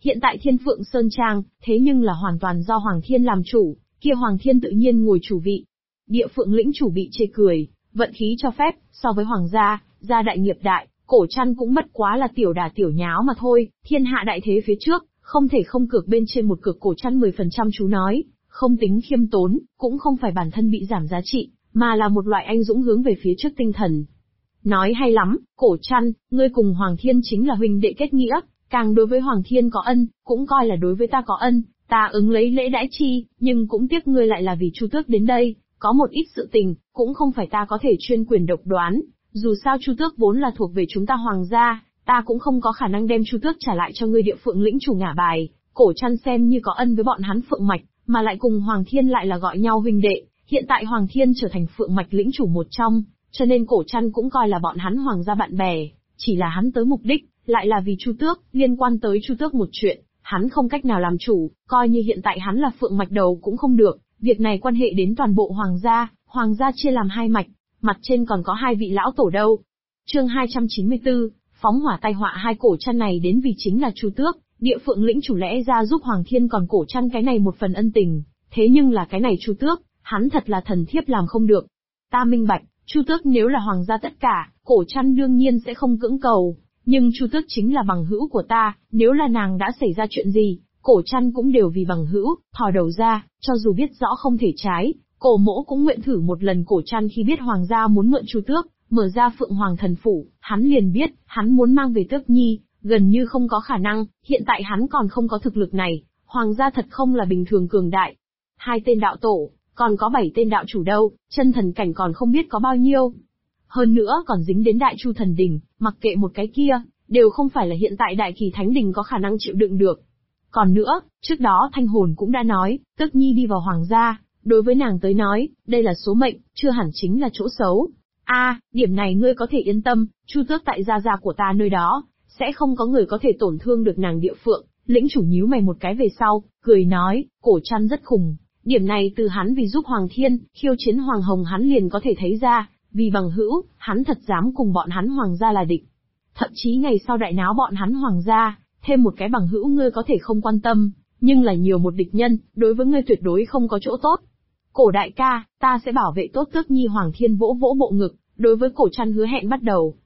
Speaker 2: Hiện tại Thiên Phượng Sơn Trang, thế nhưng là hoàn toàn do Hoàng Thiên làm chủ, kia Hoàng Thiên tự nhiên ngồi chủ vị. Địa Phượng lĩnh chủ bị chê cười, vận khí cho phép, so với Hoàng gia đại nghiệp đại, Cổ Trăn cũng bất quá là tiểu đà tiểu nháo mà thôi, thiên hạ đại thế phía trước, không thể không cược bên trên một cược. Cổ Trăn 10% chú nói, không tính khiêm tốn, cũng không phải bản thân bị giảm giá trị, mà là một loại anh dũng hướng về phía trước tinh thần. Nói hay lắm, Cổ Trăn, ngươi cùng Hoàng Thiên chính là huynh đệ kết nghĩa, càng đối với Hoàng Thiên có ân, cũng coi là đối với ta có ân, ta ứng lấy lễ đãi chi, nhưng cũng tiếc ngươi lại là vì Chu Tước đến đây, có một ít sự tình, cũng không phải ta có thể chuyên quyền độc đoán, dù sao Chu Tước vốn là thuộc về chúng ta Hoàng gia, ta cũng không có khả năng đem Chu Tước trả lại cho ngươi Địa Phượng lĩnh chủ ngả bài. Cổ Trăn xem như có ân với bọn hắn Phượng mạch, mà lại cùng Hoàng Thiên lại là gọi nhau huynh đệ, hiện tại Hoàng Thiên trở thành Phượng mạch lĩnh chủ một trong, cho nên Cổ Trăn cũng coi là bọn hắn Hoàng gia bạn bè, chỉ là hắn tới mục đích, lại là vì Chu Tước, liên quan tới Chu Tước một chuyện, hắn không cách nào làm chủ, coi như hiện tại hắn là Phượng mạch đầu cũng không được, việc này quan hệ đến toàn bộ Hoàng gia chia làm hai mạch, mặt trên còn có hai vị lão tổ đâu. Chương 294, phóng hỏa tai họa. Hai Cổ Trăn này đến vì chính là Chu Tước, Địa Phượng lĩnh chủ lẽ ra giúp Hoàng Thiên, còn Cổ Trăn cái này một phần ân tình, thế nhưng là cái này Chu Tước, hắn thật là thần thiếp làm không được. Ta minh bạch, Chu Tước nếu là Hoàng gia tất cả, Cổ Trăn đương nhiên sẽ không cưỡng cầu, nhưng Chu Tước chính là bằng hữu của ta, nếu là nàng đã xảy ra chuyện gì, Cổ Trăn cũng đều vì bằng hữu, thò đầu ra, cho dù biết rõ không thể trái, Cổ mỗ cũng nguyện thử một lần. Cổ Trăn khi biết Hoàng gia muốn mượn Chu Tước, mở ra Phượng Hoàng thần phủ, hắn liền biết, hắn muốn mang về Tước Nhi, gần như không có khả năng, hiện tại hắn còn không có thực lực này, Hoàng gia thật không là bình thường cường đại. Hai tên đạo tổ, còn có 7 tên đạo chủ đâu, chân thần cảnh còn không biết có bao nhiêu. Hơn nữa còn dính đến Đại Chu thần đình, mặc kệ một cái kia, đều không phải là hiện tại Đại Kỳ Thánh đình có khả năng chịu đựng được. Còn nữa, trước đó Thanh Hồn cũng đã nói, Tước Nhi đi vào Hoàng gia, đối với nàng tới nói, đây là số mệnh, chưa hẳn chính là chỗ xấu. Điểm này ngươi có thể yên tâm, Chu Tước tại gia của ta nơi đó, sẽ không có người có thể tổn thương được nàng. Địa Phượng lĩnh chủ nhíu mày một cái về sau, cười nói, Cổ Trăn rất khùng. Điểm này từ hắn vì giúp Hoàng Thiên, khiêu chiến Hoàng Hồng hắn liền có thể thấy ra, vì bằng hữu, hắn thật dám cùng bọn hắn Hoàng gia là địch. Thậm chí ngày sau đại náo bọn hắn Hoàng gia, thêm một cái bằng hữu ngươi có thể không quan tâm, nhưng là nhiều một địch nhân, đối với ngươi tuyệt đối không có chỗ tốt. Cổ đại ca, ta sẽ bảo vệ tốt Tước Nhi. Hoàng Thiên vỗ vỗ bộ ngực, đối với Cổ Trăn hứa hẹn bắt đầu.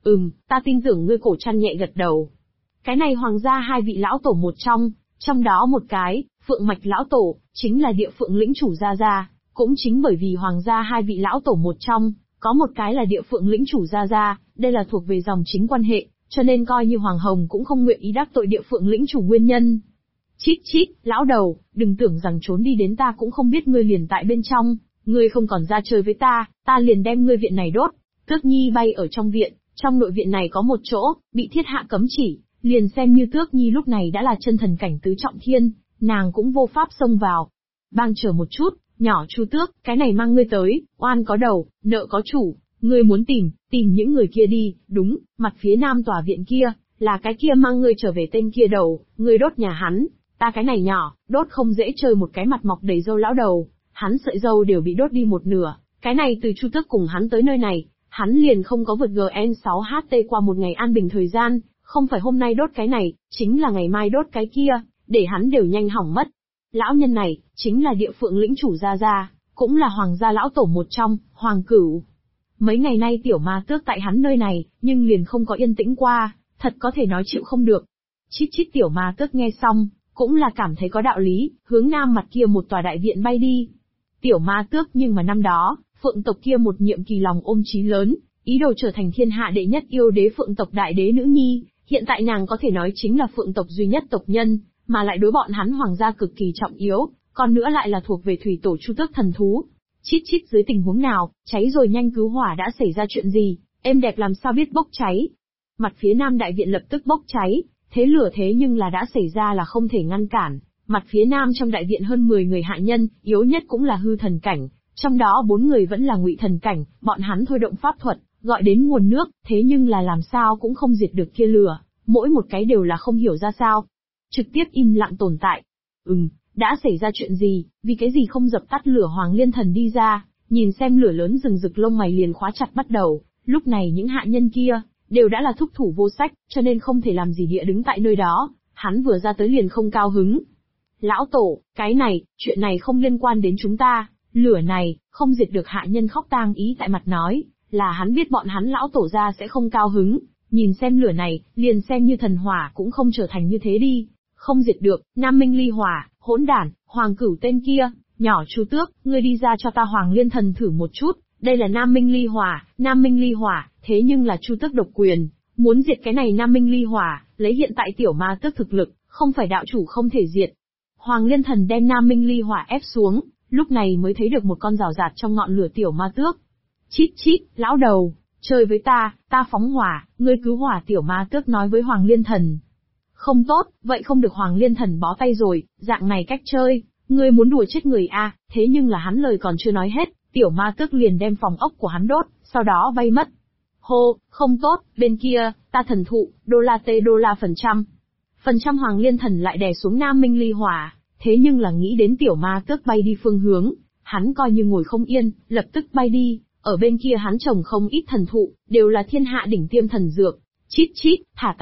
Speaker 2: Ta tin tưởng ngươi. Cổ Trăn nhẹ gật đầu. Cái này Hoàng gia hai vị lão tổ một trong đó một cái, Phượng mạch lão tổ, chính là Địa Phượng lĩnh chủ gia, cũng chính bởi vì Hoàng gia hai vị lão tổ một trong, có một cái là Địa Phượng lĩnh chủ gia, đây là thuộc về dòng chính quan hệ, cho nên coi như Hoàng Hồng cũng không nguyện ý đắc tội Địa Phượng lĩnh chủ nguyên nhân. Chít, lão đầu, đừng tưởng rằng trốn đi đến ta cũng không biết ngươi liền tại bên trong, ngươi không còn ra chơi với ta liền đem ngươi viện này đốt. Tước Nhi bay ở trong viện, trong nội viện này có một chỗ, bị thiết hạ cấm chỉ, liền xem như Tước Nhi lúc này đã là chân thần cảnh tứ trọng thiên, nàng cũng vô pháp xông vào. Bang chờ một chút, nhỏ Chu Tước, cái này mang ngươi tới, oan có đầu, nợ có chủ, ngươi muốn tìm những người kia đi, đúng, mặt phía nam tòa viện kia, là cái kia mang ngươi trở về tên kia đầu, ngươi đốt nhà hắn, ta cái này nhỏ, đốt không dễ chơi. Một cái mặt mọc đầy râu lão đầu, hắn sợi râu đều bị đốt đi một nửa, cái này từ Chu Tước cùng hắn tới nơi này, hắn liền không có vượt GN6HT qua một ngày an bình thời gian, không phải hôm nay đốt cái này, chính là ngày mai đốt cái kia, để hắn đều nhanh hỏng mất. Lão nhân này, chính là Địa Phượng lĩnh chủ gia, cũng là Hoàng gia lão tổ một trong, Hoàng Cửu. Mấy ngày nay tiểu ma tước tại hắn nơi này, nhưng liền không có yên tĩnh qua, thật có thể nói chịu không được. Chít tiểu ma tước nghe xong, cũng là cảm thấy có đạo lý, hướng nam mặt kia một tòa đại viện bay đi. Tiểu ma tước, nhưng mà năm đó, Phượng tộc kia một nhiệm kỳ lòng ôm chí lớn, ý đồ trở thành thiên hạ đệ nhất yêu đế Phượng tộc đại đế nữ nhi, hiện tại nàng có thể nói chính là Phượng tộc duy nhất tộc nhân, mà lại đối bọn hắn Hoàng gia cực kỳ trọng yếu, còn nữa lại là thuộc về thủy tổ Chu Tước thần thú. Chít dưới tình huống nào, cháy rồi nhanh cứu hỏa. Đã xảy ra chuyện gì, êm đẹp làm sao biết bốc cháy. Mặt phía nam đại viện lập tức bốc cháy, thế lửa thế nhưng là đã xảy ra là không thể ngăn cản. Mặt phía nam trong đại viện hơn 10 người hạ nhân, yếu nhất cũng là hư thần cảnh, trong đó 4 người vẫn là ngụy thần cảnh, bọn hắn thôi động pháp thuật, gọi đến nguồn nước, thế nhưng là làm sao cũng không diệt được kia lửa, mỗi một cái đều là không hiểu ra sao. Trực tiếp im lặng tồn tại. Đã xảy ra chuyện gì, vì cái gì không dập tắt lửa? Hoàng Liên Thần đi ra, nhìn xem lửa lớn rừng rực lông mày liền khóa chặt bắt đầu, lúc này những hạ nhân kia, đều đã là thúc thủ vô sách, cho nên không thể làm gì địa đứng tại nơi đó, hắn vừa ra tới liền không cao hứng. Lão tổ, chuyện này không liên quan đến chúng ta, lửa này, không diệt được hạ nhân khóc tang ý tại mặt nói, là hắn biết bọn hắn lão tổ ra sẽ không cao hứng, nhìn xem lửa này, liền xem như thần hỏa cũng không trở thành như thế đi, không diệt được, Nam Minh ly hỏa, hỗn đản, Hoàng Cửu tên kia, nhỏ Chu Tước, ngươi đi ra cho ta Hoàng Liên Thần thử một chút, đây là Nam Minh ly hỏa, thế nhưng là Chu Tước độc quyền, muốn diệt cái này Nam Minh ly hỏa, lấy hiện tại tiểu ma tước thực lực, không phải đạo chủ không thể diệt. Hoàng Liên Thần đem Nam Minh ly hỏa ép xuống, lúc này mới thấy được một con rào rạt trong ngọn lửa tiểu ma tước. Chít chít, lão đầu, chơi với ta phóng hỏa, ngươi cứu hỏa tiểu ma tước nói với Hoàng Liên Thần. Không tốt, vậy không được Hoàng Liên Thần bó tay rồi, dạng này cách chơi, ngươi muốn đùa chết người a, thế nhưng là hắn lời còn chưa nói hết, tiểu ma tước liền đem phòng ốc của hắn đốt, sau đó bay mất. Hô, không tốt, bên kia, ta thần thụ, đô la phần trăm Hoàng Liên Thần lại đè xuống Nam Minh ly hỏa, thế nhưng là nghĩ đến tiểu ma tước bay đi phương hướng, hắn coi như ngồi không yên, lập tức bay đi, ở bên kia hắn trồng không ít thần thụ, đều là thiên hạ đỉnh tiêm thần dược. Chít chít, thả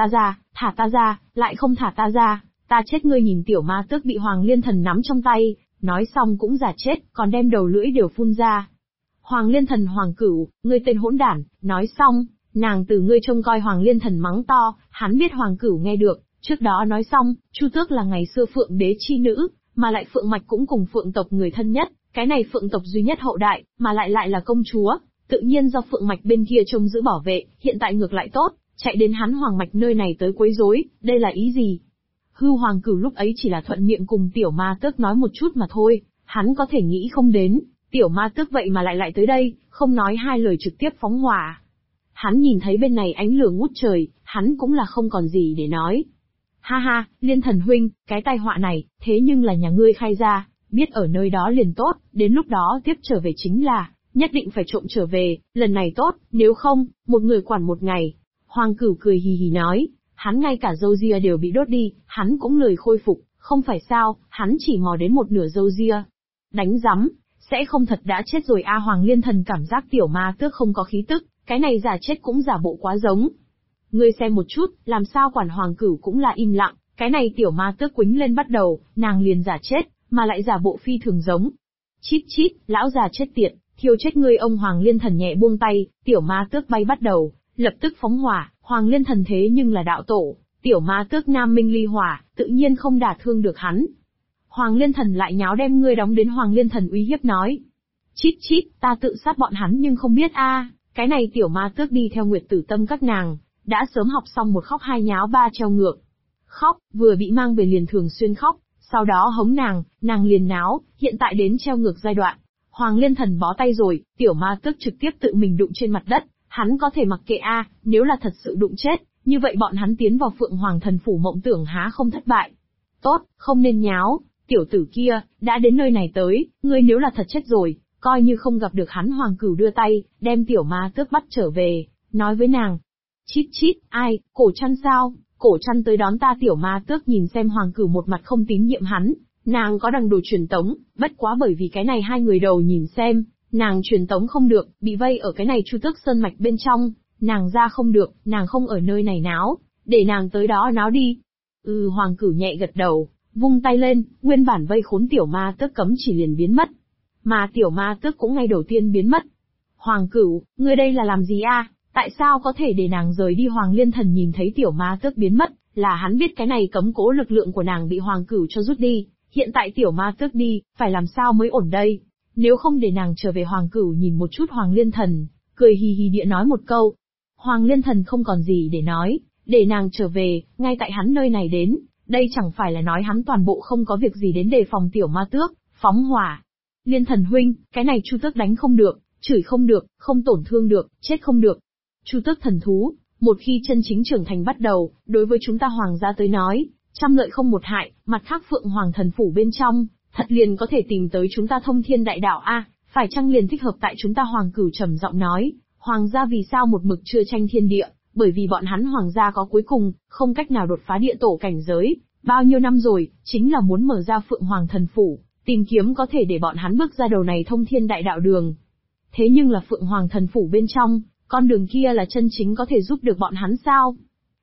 Speaker 2: ta ra, lại không thả ta ra, ta chết ngươi nhìn tiểu ma tước bị Hoàng Liên Thần nắm trong tay, nói xong cũng giả chết, còn đem đầu lưỡi đều phun ra. Hoàng Liên Thần Hoàng Cửu, ngươi tên hỗn đản, nói xong, nàng từ ngươi trông coi Hoàng Liên Thần mắng to, hắn biết Hoàng Cửu nghe được, trước đó nói xong, Chu Tước là ngày xưa Phượng đế chi nữ, mà lại Phượng mạch cũng cùng Phượng tộc người thân nhất, cái này Phượng tộc duy nhất hậu đại, mà lại là công chúa, tự nhiên do Phượng mạch bên kia trông giữ bảo vệ, hiện tại ngược lại tốt, chạy đến hắn Hoàng mạch nơi này tới quấy rối, đây là ý gì? Hưu Hoàng Cửu lúc ấy chỉ là thuận miệng cùng tiểu ma tước nói một chút mà thôi, hắn có thể nghĩ không đến, tiểu ma tước vậy mà lại tới đây, không nói hai lời trực tiếp phóng hỏa. Hắn nhìn thấy bên này ánh lửa ngút trời, hắn cũng là không còn gì để nói. Ha ha, Liên Thần huynh, cái tai họa này, thế nhưng là nhà ngươi khai ra, biết ở nơi đó liền tốt, đến lúc đó tiếp trở về chính là, nhất định phải trộm trở về, lần này tốt, nếu không, một người quản một ngày. Hoàng Cửu cười hì hì nói, hắn ngay cả râu ria đều bị đốt đi, hắn cũng lười khôi phục, không phải sao, hắn chỉ mò đến một nửa râu ria. Đánh rắm, sẽ không thật đã chết rồi a. Hoàng Liên Thần cảm giác tiểu ma tước không có khí tức, cái này giả chết cũng giả bộ quá giống. Ngươi xem một chút, làm sao quản Hoàng Cửu cũng là im lặng, cái này tiểu ma tước quính lên bắt đầu, nàng liền giả chết, mà lại giả bộ phi thường giống. Chít chít, lão già chết tiệt, thiêu chết ngươi. Ông Hoàng Liên Thần nhẹ buông tay, tiểu ma tước bay bắt đầu, lập tức phóng hỏa. Hoàng Liên Thần thế nhưng là đạo tổ, tiểu ma tước Nam Minh ly hỏa, tự nhiên không đả thương được hắn. Hoàng Liên Thần lại nháo đem ngươi đóng đến. Hoàng Liên Thần uy hiếp nói. Chít chít, ta tự sát bọn hắn nhưng không biết a. Cái này tiểu ma tước đi theo Nguyệt Tử Tâm các nàng, đã sớm học xong một khóc hai nháo ba treo ngược. Khóc, vừa bị mang về liền thường xuyên khóc, sau đó hống nàng liền náo, hiện tại đến treo ngược giai đoạn. Hoàng Liên Thần bó tay rồi, tiểu ma tước trực tiếp tự mình đụng trên mặt đất, hắn có thể mặc kệ a, nếu là thật sự đụng chết, như vậy bọn hắn tiến vào Phượng Hoàng Thần Phủ mộng tưởng há không thất bại. Tốt, không nên nháo, tiểu tử kia, đã đến nơi này tới, ngươi nếu là thật chết rồi, coi như không gặp được hắn. Hoàng Cửu đưa tay, đem tiểu ma tước bắt trở về, nói với nàng. Chít chít, ai, cổ chăn sao, cổ chăn tới đón ta. Tiểu ma tước nhìn xem Hoàng Cửu một mặt không tín nhiệm hắn, nàng có đằng đồ truyền tống, bất quá bởi vì cái này hai người đầu nhìn xem, nàng truyền tống không được, bị vây ở cái này Chu Tước Sơn mạch bên trong, nàng ra không được, nàng không ở nơi này náo, để nàng tới đó náo đi. Hoàng Cửu nhẹ gật đầu, vung tay lên, nguyên bản vây khốn tiểu ma tước cấm chỉ liền biến mất. Mà tiểu ma tước cũng ngay đầu tiên biến mất. Hoàng Cửu, ngươi đây là làm gì a? Tại sao có thể để nàng rời đi? Hoàng Liên Thần nhìn thấy tiểu ma tước biến mất, là hắn biết cái này cấm cố lực lượng của nàng bị Hoàng Cửu cho rút đi, hiện tại tiểu ma tước đi, phải làm sao mới ổn đây? Nếu không để nàng trở về. Hoàng Cửu nhìn một chút Hoàng Liên Thần, cười hì hì địa nói một câu. Hoàng Liên Thần không còn gì để nói, để nàng trở về, ngay tại hắn nơi này đến, đây chẳng phải là nói hắn toàn bộ không có việc gì đến đề phòng tiểu ma tước, phóng hỏa. Liên Thần huynh, cái này Chu Tước đánh không được, chửi không được, không tổn thương được, chết không được. Chu Tước thần thú, một khi chân chính trưởng thành bắt đầu, đối với chúng ta hoàng gia tới nói, trăm lợi không một hại, mặt khác Phượng Hoàng Thần Phủ bên trong, thật liền có thể tìm tới chúng ta thông thiên đại đạo a, phải chăng liền thích hợp tại chúng ta? Hoàng Cửu trầm giọng nói, hoàng gia vì sao một mực chưa tranh thiên địa, bởi vì bọn hắn hoàng gia có cuối cùng, không cách nào đột phá địa tổ cảnh giới, bao nhiêu năm rồi, chính là muốn mở ra Phượng Hoàng Thần Phủ, tìm kiếm có thể để bọn hắn bước ra đầu này thông thiên đại đạo đường. Thế nhưng là Phượng Hoàng Thần Phủ bên trong, con đường kia là chân chính có thể giúp được bọn hắn sao?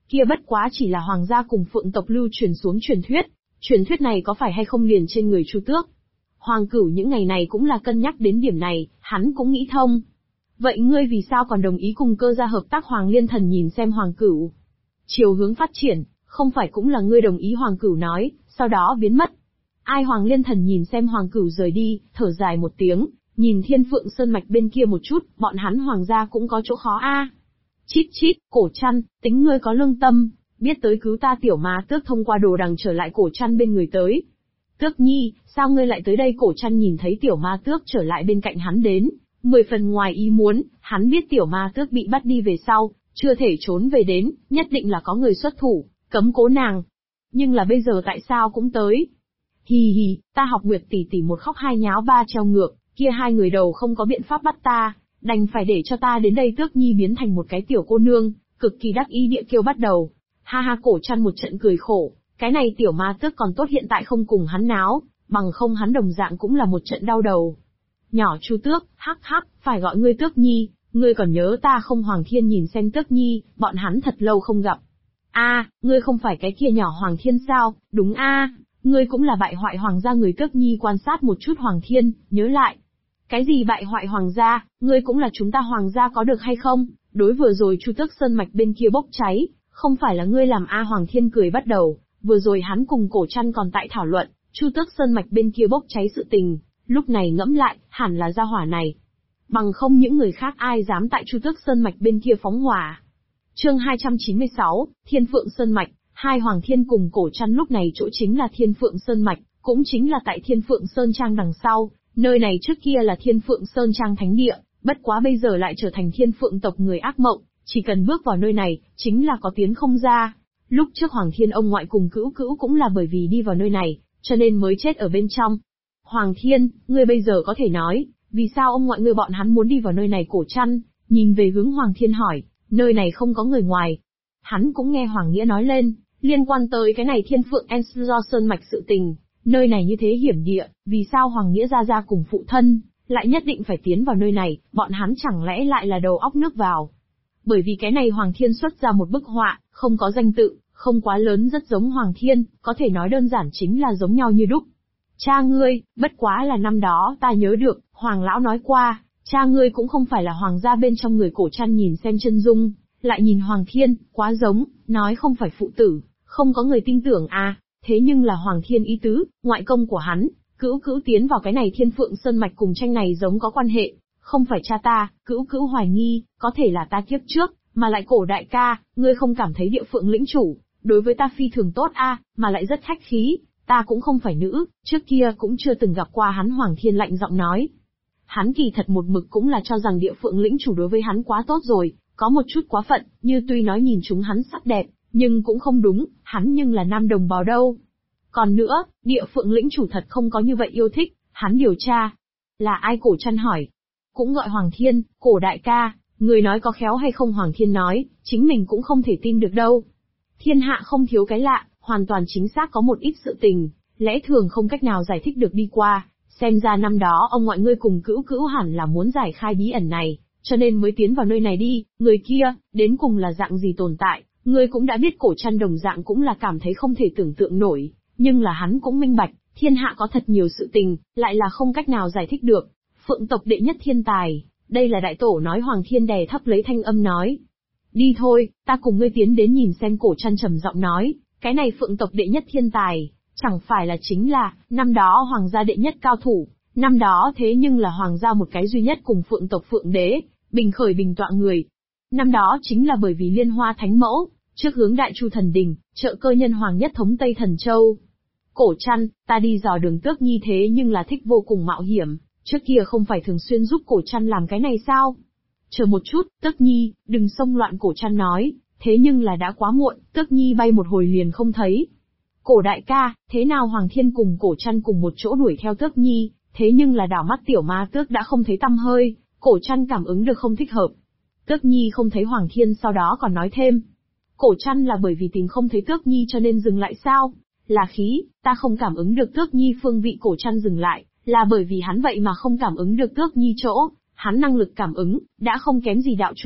Speaker 2: Kia bất quá chỉ là hoàng gia cùng phượng tộc lưu truyền xuống truyền thuyết này có phải hay không liền trên người Chu Tước. Hoàng Cửu những ngày này cũng là cân nhắc đến điểm này, hắn cũng nghĩ thông. Vậy ngươi vì sao còn đồng ý cùng Cơ gia hợp tác? Hoàng Liên Thần nhìn xem Hoàng Cửu. Chiều hướng phát triển, không phải cũng là ngươi đồng ý? Hoàng Cửu nói, sau đó biến mất. Ai? Hoàng Liên Thần nhìn xem Hoàng Cửu rời đi, thở dài một tiếng, nhìn Thiên Phượng Sơn mạch bên kia một chút, bọn hắn hoàng gia cũng có chỗ khó a. Chít chít, Cổ Trăn, tính ngươi có lương tâm, biết tới cứu ta. Tiểu Ma Tước thông qua đồ đằng trở lại Cổ Trăn bên người tới. Tước Nhi, sao ngươi lại tới đây? Cổ Trăn nhìn thấy Tiểu Ma Tước trở lại bên cạnh hắn đến, 10 phần ngoài ý muốn, hắn biết Tiểu Ma Tước bị bắt đi về sau, chưa thể trốn về đến, nhất định là có người xuất thủ, cấm cố nàng. Nhưng là bây giờ tại sao cũng tới? Hì hì, ta học Nguyệt tỷ tỷ một khóc hai nháo ba treo ngược, kia hai người đầu không có biện pháp bắt ta, đành phải để cho ta đến đây. Tước Nhi biến thành một cái tiểu cô nương, cực kỳ đắc ý địa kêu bắt đầu. Ha ha, Cổ Trăn một trận cười khổ, cái này Tiểu Ma Tước còn tốt hiện tại không cùng hắn náo, bằng không hắn đồng dạng cũng là một trận đau đầu. Nhỏ Chu Tước, hắc hắc, phải gọi ngươi Tước Nhi, ngươi còn nhớ ta không? Hoàng Thiên nhìn xem Tước Nhi, bọn hắn thật lâu không gặp. A, ngươi không phải cái kia nhỏ Hoàng Thiên sao? Đúng a, ngươi cũng là bại hoại hoàng gia người. Tước Nhi quan sát một chút Hoàng Thiên, nhớ lại. Cái gì bại hoại hoàng gia? Ngươi cũng là chúng ta hoàng gia có được hay không? Đối vừa rồi Chu Tước Sơn mạch bên kia bốc cháy, không phải là ngươi làm a? Hoàng Thiên cười bắt đầu, vừa rồi hắn cùng Cổ Trăn còn tại thảo luận Chu Tước Sơn mạch bên kia bốc cháy sự tình, lúc này ngẫm lại, hẳn là gia hỏa này. Bằng không những người khác ai dám tại Chu Tước Sơn mạch bên kia phóng hỏa. Chương 296, Thiên Phượng Sơn mạch. Hai Hoàng Thiên cùng Cổ Trăn lúc này chỗ chính là Thiên Phượng Sơn mạch, cũng chính là tại Thiên Phượng Sơn Trang đằng sau. Nơi này trước kia là Thiên Phượng Sơn Trang thánh địa, bất quá bây giờ lại trở thành Thiên Phượng tộc người ác mộng, chỉ cần bước vào nơi này, chính là có tiến không ra. Lúc trước Hoàng Thiên ông ngoại cùng Cữu Cữu cũng là bởi vì đi vào nơi này, cho nên mới chết ở bên trong. Hoàng Thiên, ngươi bây giờ có thể nói, vì sao ông ngoại ngươi bọn hắn muốn đi vào nơi này? Cổ Trăn nhìn về hướng Hoàng Thiên hỏi, nơi này không có người ngoài. Hắn cũng nghe Hoàng Nghĩa nói lên, liên quan tới cái này Thiên Phượng do Sơn mạch sự tình, nơi này như thế hiểm địa, vì sao Hoàng Nghĩa gia cùng phụ thân lại nhất định phải tiến vào nơi này? Bọn hắn chẳng lẽ lại là đầu óc nước vào? Bởi vì cái này Hoàng Thiên xuất ra một bức họa, không có danh tự, không quá lớn, rất giống Hoàng Thiên, có thể nói đơn giản chính là giống nhau như đúc. Cha ngươi, bất quá là năm đó ta nhớ được, Hoàng lão nói qua, cha ngươi cũng không phải là hoàng gia bên trong người. Cổ Trăn nhìn xem chân dung, lại nhìn Hoàng Thiên, quá giống, nói không phải phụ tử, không có người tin tưởng à, thế nhưng là Hoàng Thiên ý tứ, ngoại công của hắn, Cữu Cữu tiến vào cái này Thiên Phượng Sơn mạch cùng tranh này giống có quan hệ, không phải cha ta. Cữu Cữu hoài nghi, có thể là ta kiếp trước, mà lại Cổ đại ca, ngươi không cảm thấy địa phượng lĩnh chủ đối với ta phi thường tốt a, mà lại rất khách khí, ta cũng không phải nữ, trước kia cũng chưa từng gặp qua hắn. Hoàng Thiên lạnh giọng nói. Hắn kỳ thật một mực cũng là cho rằng địa phượng lĩnh chủ đối với hắn quá tốt rồi, có một chút quá phận, như tuy nói nhìn chúng hắn sắc đẹp, nhưng cũng không đúng, hắn nhưng là nam đồng bào đâu. Còn nữa, địa phượng lĩnh chủ thật không có như vậy yêu thích, hắn điều tra. Là ai? Cổ Trăn hỏi. Cũng gọi Hoàng Thiên, Cổ đại ca, người nói có khéo hay không? Hoàng Thiên nói, chính mình cũng không thể tin được đâu. Thiên hạ không thiếu cái lạ, hoàn toàn chính xác có một ít sự tình, lẽ thường không cách nào giải thích được đi qua, xem ra năm đó ông ngoại ngươi cùng Cữu Cữu hẳn là muốn giải khai bí ẩn này, cho nên mới tiến vào nơi này đi. Người kia, đến cùng là dạng gì tồn tại, ngươi cũng đã biết. Cổ Trăn đồng dạng cũng là cảm thấy không thể tưởng tượng nổi, nhưng là hắn cũng minh bạch, thiên hạ có thật nhiều sự tình, lại là không cách nào giải thích được. Phượng tộc đệ nhất thiên tài, đây là đại tổ nói. Hoàng Thiên đè thấp lấy thanh âm nói. Đi thôi, ta cùng ngươi tiến đến nhìn xem. Cổ Trăn trầm giọng nói, cái này Phượng tộc đệ nhất thiên tài, chẳng phải là chính là, năm đó hoàng gia đệ nhất cao thủ, năm đó thế nhưng là hoàng gia một cái duy nhất cùng Phượng tộc Phượng đế, bình khởi bình tọa người. Năm đó chính là bởi vì Liên Hoa Thánh Mẫu, trước hướng Đại Chu Thần Đình, trợ cơ nhân hoàng nhất thống Tây Thần Châu. Cổ Trăn, ta đi dò đường Tước Nhi thế nhưng là thích vô cùng mạo hiểm, trước kia không phải thường xuyên giúp Cổ Trăn làm cái này sao? Chờ một chút, Tước Nhi, đừng xông loạn. Cổ Trăn nói, thế nhưng là đã quá muộn, Tước Nhi bay một hồi liền không thấy. Cổ đại ca, thế nào? Hoàng Thiên cùng Cổ Trăn cùng một chỗ đuổi theo Tước Nhi, thế nhưng là đảo mắt Tiểu Ma Tước đã không thấy tăm hơi. Cổ Trăn cảm ứng được không thích hợp. Tước Nhi không thấy. Hoàng Thiên sau đó còn nói thêm. Cổ Trăn là bởi vì tìm không thấy Tước Nhi cho nên dừng lại sao? Là khí, ta không cảm ứng được Tước Nhi phương vị. Cổ Trăn dừng lại, là bởi vì hắn vậy mà không cảm ứng được Tước Nhi chỗ, hắn năng lực cảm ứng, đã không kém gì đạo chủ,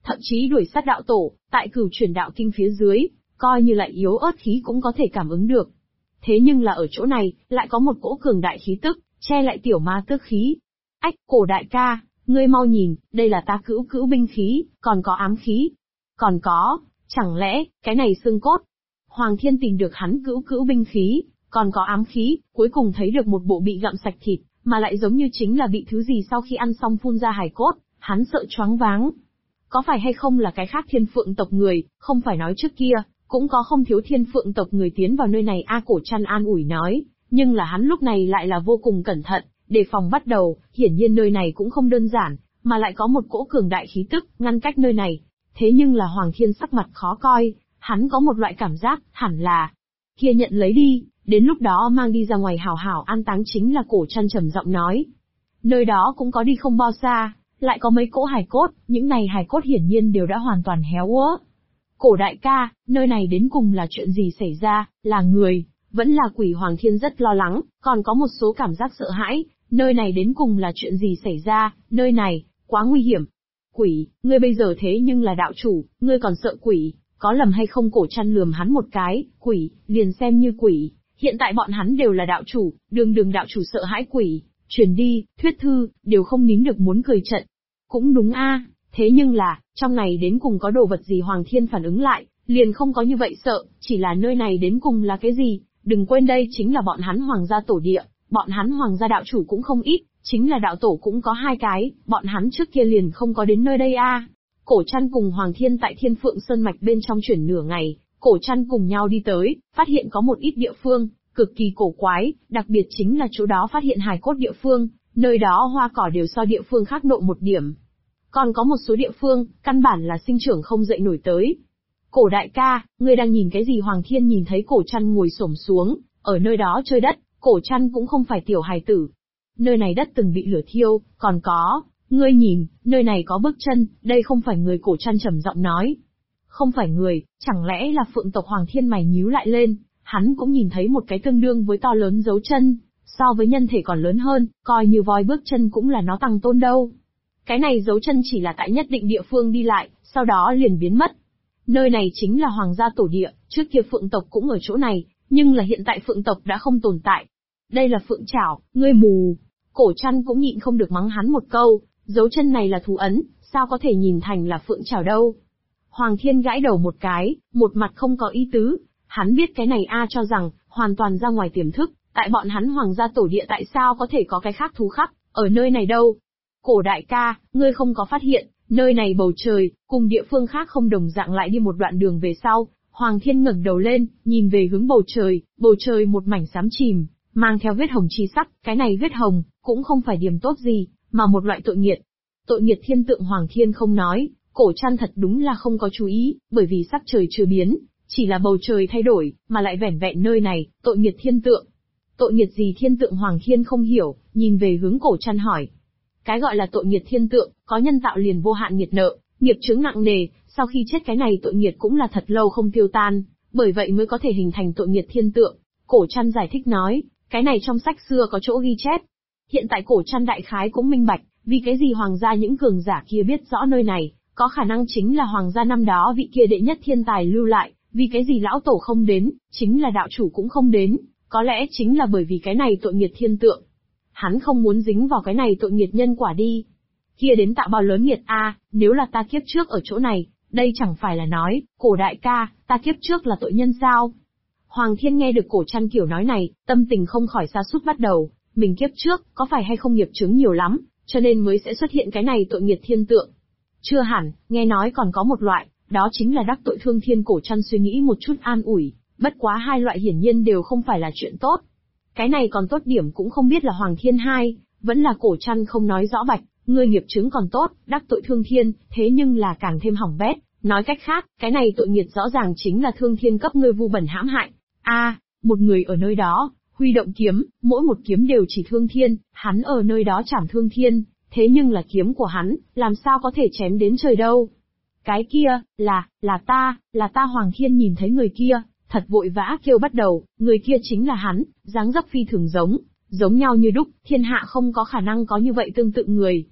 Speaker 2: thậm chí đuổi sát đạo tổ, tại Cửu Chuyển Đạo Kinh phía dưới, coi như lại yếu ớt khí cũng có thể cảm ứng được. Thế nhưng là ở chỗ này, lại có một cỗ cường đại khí tức, che lại tiểu ma tước khí. Ách, Cổ đại ca, ngươi mau nhìn, đây là ta cữu cữu binh khí, còn có ám khí. Còn có, chẳng lẽ, cái này xương cốt? Hoàng Thiên tìm được hắn cữu cữu binh khí, còn có ám khí, cuối cùng thấy được một bộ bị gặm sạch thịt, mà lại giống như chính là bị thứ gì sau khi ăn xong phun ra hài cốt, hắn sợ choáng váng. Có phải hay không là cái khác Thiên Phượng tộc người, không phải nói trước kia, cũng có không thiếu Thiên Phượng tộc người tiến vào nơi này Cổ Trăn an ủi nói, nhưng là hắn lúc này lại là vô cùng cẩn thận, đề phòng bắt đầu, hiển nhiên nơi này cũng không đơn giản, mà lại có một cỗ cường đại khí tức, ngăn cách nơi này. Thế nhưng là Hoàng Thiên sắc mặt khó coi, hắn có một loại cảm giác, hẳn là, kia nhận lấy đi, đến lúc đó mang đi ra ngoài hảo hảo an táng chính là Cổ Trăn trầm giọng nói. Nơi đó cũng có đi không bao xa, lại có mấy cỗ hài cốt, những này hài cốt hiển nhiên đều đã hoàn toàn héo úa. Cổ đại ca, nơi này đến cùng là chuyện gì xảy ra, là người, vẫn là quỷ? Hoàng Thiên rất lo lắng, còn có một số cảm giác sợ hãi, nơi này đến cùng là chuyện gì xảy ra, nơi này, quá nguy hiểm. Quỷ, ngươi bây giờ thế nhưng là đạo chủ, ngươi còn sợ quỷ, có lầm hay không? Cổ Trăn lườm hắn một cái, quỷ, liền xem như quỷ, hiện tại bọn hắn đều là đạo chủ, đường đạo chủ sợ hãi quỷ, truyền đi, thuyết thư, đều không nín được muốn cười trận. Cũng đúng a, thế nhưng là, trong này đến cùng có đồ vật gì? Hoàng Thiên phản ứng lại, liền không có như vậy sợ, chỉ là nơi này đến cùng là cái gì? Đừng quên đây chính là bọn hắn Hoàng gia tổ địa, bọn hắn Hoàng gia đạo chủ cũng không ít, chính là đạo tổ cũng có 2 cái, bọn hắn trước kia liền không có đến nơi đây a. Cổ Trăn cùng Hoàng Thiên tại Thiên Phượng Sơn Mạch bên trong chuyển nửa ngày, Cổ Trăn cùng nhau đi tới, phát hiện có một ít địa phương, cực kỳ cổ quái, đặc biệt chính là chỗ đó phát hiện hài cốt địa phương, nơi đó hoa cỏ đều so địa phương khác độ một điểm. Còn có một số địa phương, căn bản là sinh trưởng không dậy nổi tới. Cổ đại ca, ngươi đang nhìn cái gì? Hoàng Thiên nhìn thấy Cổ Trăn ngồi xổm xuống, ở nơi đó chơi đất, Cổ Trăn cũng không phải tiểu hài tử. Nơi này đất từng bị lửa thiêu, còn có, ngươi nhìn, nơi này có bước chân, đây không phải người? Cổ Trăn trầm giọng nói. Không phải người, chẳng lẽ là Phượng tộc? Hoàng Thiên mày nhíu lại lên, hắn cũng nhìn thấy một cái tương đương với to lớn dấu chân, so với nhân thể còn lớn hơn, coi như voi bước chân cũng là nó tăng tôn đâu. Cái này dấu chân chỉ là tại nhất định địa phương đi lại, sau đó liền biến mất. Nơi này chính là Hoàng gia tổ địa, trước kia Phượng tộc cũng ở chỗ này, nhưng là hiện tại Phượng tộc đã không tồn tại. Đây là Phượng Trảo, ngươi mù. Cổ Trăn cũng nhịn không được mắng hắn một câu, dấu chân này là thú ấn, sao có thể nhìn thành là Phượng Trảo đâu. Hoàng Thiên gãi đầu một cái, một mặt không có ý tứ, hắn biết cái này cho rằng, hoàn toàn ra ngoài tiềm thức, tại bọn hắn Hoàng gia tổ địa tại sao có thể có cái khác thú khắc, ở nơi này đâu. Cổ đại ca, ngươi không có phát hiện, nơi này bầu trời, cùng địa phương khác không đồng dạng. Lại đi một đoạn đường về sau, Hoàng Thiên ngẩng đầu lên, nhìn về hướng bầu trời một mảnh xám chìm, mang theo vết hồng chi sắc, cái này vết hồng, cũng không phải điểm tốt gì, mà một loại tội nghiệt. Tội nghiệt thiên tượng? Hoàng Thiên không nói, Cổ Trăn thật đúng là không có chú ý, bởi vì sắc trời chưa biến, chỉ là bầu trời thay đổi, mà lại vẻn vẹn nơi này, tội nghiệt thiên tượng. Tội nghiệt gì thiên tượng? Hoàng Thiên không hiểu, nhìn về hướng Cổ Trăn hỏi. Cái gọi là tội nghiệt thiên tượng, có nhân tạo liền vô hạn nghiệt nợ, nghiệp chướng nặng nề, sau khi chết cái này tội nghiệt cũng là thật lâu không tiêu tan, bởi vậy mới có thể hình thành tội nghiệt thiên tượng. Cổ Trăn giải thích nói, cái này trong sách xưa có chỗ ghi chép. Hiện tại Cổ Trăn đại khái cũng minh bạch, vì cái gì Hoàng gia những cường giả kia biết rõ nơi này, có khả năng chính là Hoàng gia năm đó vị kia đệ nhất thiên tài lưu lại, vì cái gì lão tổ không đến, chính là đạo chủ cũng không đến, có lẽ chính là bởi vì cái này tội nghiệt thiên tượng. Hắn không muốn dính vào cái này tội nghiệt nhân quả đi. Kia đến tạo bao lớn nghiệt nếu là ta kiếp trước ở chỗ này, đây chẳng phải là nói, Cổ đại ca, ta kiếp trước là tội nhân sao? Hoàng Thiên nghe được Cổ Trăn kiểu nói này, tâm tình không khỏi sa sút bắt đầu, mình kiếp trước, có phải hay không nghiệp chướng nhiều lắm, cho nên mới sẽ xuất hiện cái này tội nghiệt thiên tượng? Chưa hẳn, nghe nói còn có một loại, đó chính là đắc tội thương thiên. Cổ Trăn suy nghĩ một chút an ủi, bất quá 2 loại hiển nhiên đều không phải là chuyện tốt. Cái này còn tốt điểm cũng không biết là Hoàng Thiên hay, vẫn là Cổ Trăn không nói rõ bạch, ngươi nghiệp chứng còn tốt, đắc tội thương thiên, thế nhưng là càng thêm hỏng bét. Nói cách khác, cái này tội nghiệt rõ ràng chính là thương thiên cấp ngươi vu bẩn hãm hại. Một người ở nơi đó, huy động kiếm, mỗi một kiếm đều chỉ thương thiên, hắn ở nơi đó chảm thương thiên, thế nhưng là kiếm của hắn, làm sao có thể chém đến trời đâu. Cái kia, là ta. Hoàng Thiên nhìn thấy người kia, thật vội vã kêu bắt đầu, người kia chính là hắn, dáng dấp phi thường giống nhau như đúc, thiên hạ không có khả năng có như vậy tương tự người.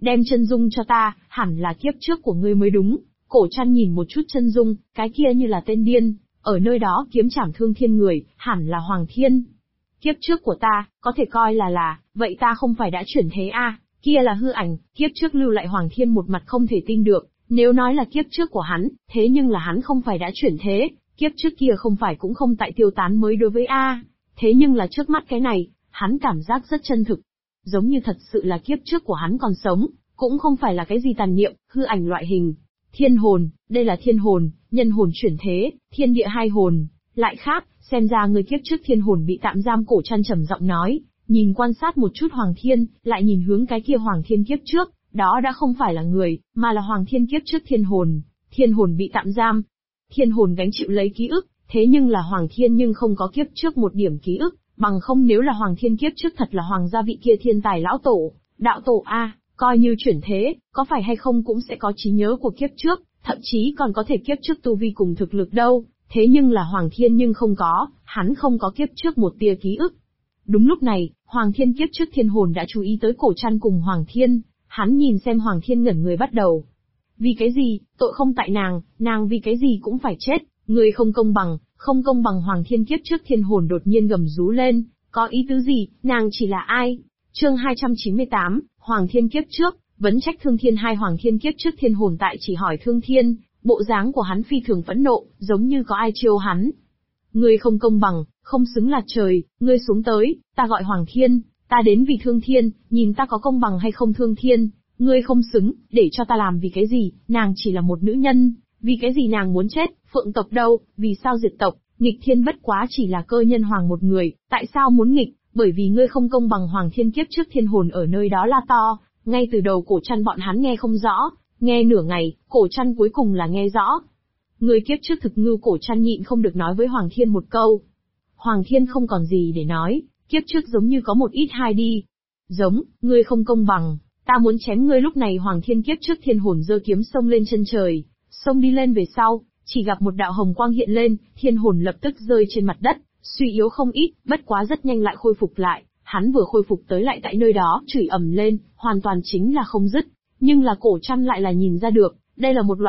Speaker 2: đem chân dung cho ta, hẳn là kiếp trước của ngươi mới đúng. Cổ Trăn nhìn một chút chân dung, cái kia như là tên điên, ở nơi đó kiếm trảm thương thiên người, hẳn là Hoàng Thiên. Kiếp trước của ta, có thể coi là, vậy ta không phải đã chuyển thế a? Kia là hư ảnh, kiếp trước lưu lại Hoàng Thiên một mặt không thể tin được, nếu nói là kiếp trước của hắn, thế nhưng là hắn không phải đã chuyển thế, kiếp trước kia không phải cũng không tại tiêu tán mới đối với a. Thế nhưng là trước mắt cái này, hắn cảm giác rất chân thực. Giống như thật sự là kiếp trước của hắn còn sống, cũng không phải là cái gì tàn niệm, hư ảnh loại hình. Thiên hồn, đây là thiên hồn, nhân hồn chuyển thế, thiên địa hai hồn, lại khác, xem ra người kiếp trước thiên hồn bị tạm giam. Cổ Trăn trầm giọng nói, nhìn quan sát một chút Hoàng Thiên, lại nhìn hướng cái kia Hoàng Thiên kiếp trước, đó đã không phải là người, mà là Hoàng Thiên kiếp trước thiên hồn bị tạm giam. Thiên hồn gánh chịu lấy ký ức, thế nhưng là Hoàng Thiên nhưng không có kiếp trước một điểm ký ức, bằng không nếu là Hoàng Thiên kiếp trước thật là hoàng gia vị kia thiên tài lão tổ, đạo tổ a, coi như chuyển thế, có phải hay không cũng sẽ có trí nhớ của kiếp trước, thậm chí còn có thể kiếp trước tu vi cùng thực lực đâu, thế nhưng là Hoàng Thiên nhưng không có, hắn không có kiếp trước một tia ký ức. Đúng lúc này, Hoàng Thiên kiếp trước thiên hồn đã chú ý tới Cổ Trăn cùng Hoàng Thiên, hắn nhìn xem Hoàng Thiên ngẩn người bắt đầu. Vì cái gì, tội không tại nàng vì cái gì cũng phải chết, người không công bằng Hoàng Thiên kiếp trước thiên hồn đột nhiên gầm rú lên, có ý tứ gì, nàng chỉ là ai? Chương 298, Hoàng Thiên kiếp trước, vấn trách Thương Thiên. Hai Hoàng Thiên kiếp trước thiên hồn tại chỉ hỏi Thương Thiên, bộ dáng của hắn phi thường phẫn nộ, giống như có ai chiêu hắn. Ngươi không công bằng, không xứng là trời, ngươi xuống tới, ta gọi Hoàng Thiên, ta đến vì Thương Thiên, nhìn ta có công bằng hay không. Thương Thiên, ngươi không xứng, để cho ta làm vì cái gì, nàng chỉ là một nữ nhân, vì cái gì nàng muốn chết, Phượng tộc đâu, vì sao diệt tộc, nghịch thiên bất quá chỉ là cơ nhân hoàng một người, tại sao muốn nghịch, bởi vì ngươi không công bằng. Hoàng Thiên kiếp trước thiên hồn ở nơi đó la to, ngay từ đầu Cổ Trăn bọn hắn nghe không rõ, nghe nửa ngày, Cổ Trăn cuối cùng là nghe rõ. Ngươi kiếp trước thực ngưu. Cổ Trăn nhịn không được nói với Hoàng Thiên một câu. Hoàng Thiên không còn gì để nói, kiếp trước giống như có một ít hai đi. Giống, ngươi không công bằng, ta muốn chém ngươi. Lúc này Hoàng Thiên kiếp trước thiên hồn giơ kiếm xông lên chân trời, xông đi lên về sau, chỉ gặp một đạo hồng quang hiện lên, thiên hồn lập tức rơi trên mặt đất, suy yếu không ít, bất quá rất nhanh lại khôi phục lại. Hắn vừa khôi phục tới lại tại nơi đó chửi ầm lên, hoàn toàn chính là không dứt, nhưng là Cổ Trăn lại là nhìn ra được, đây là một loại